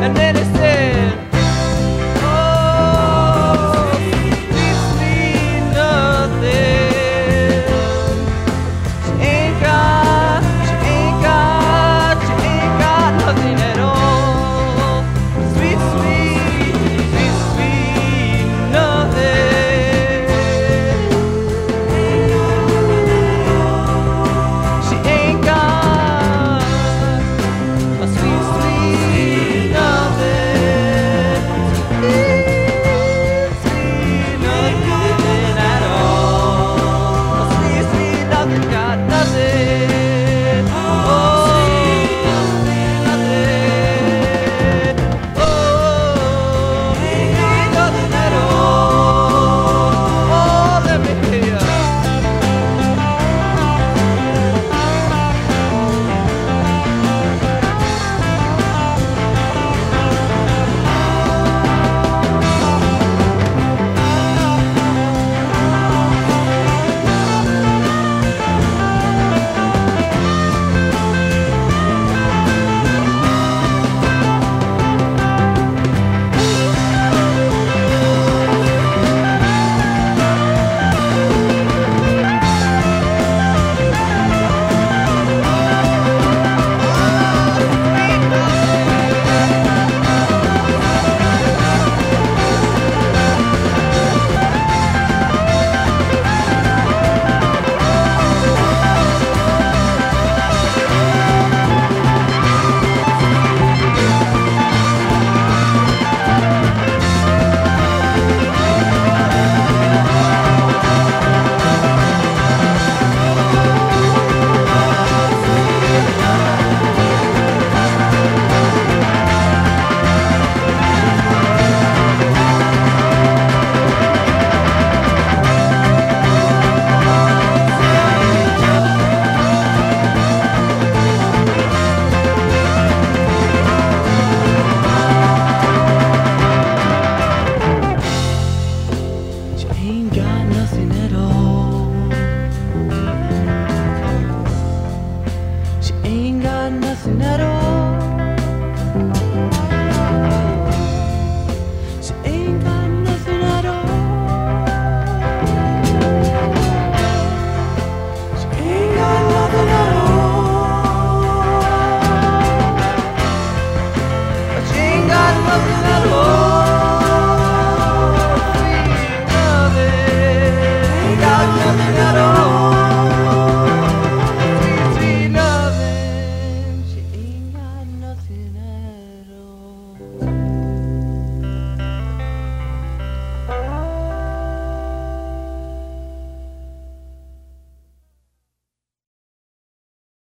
And then he said,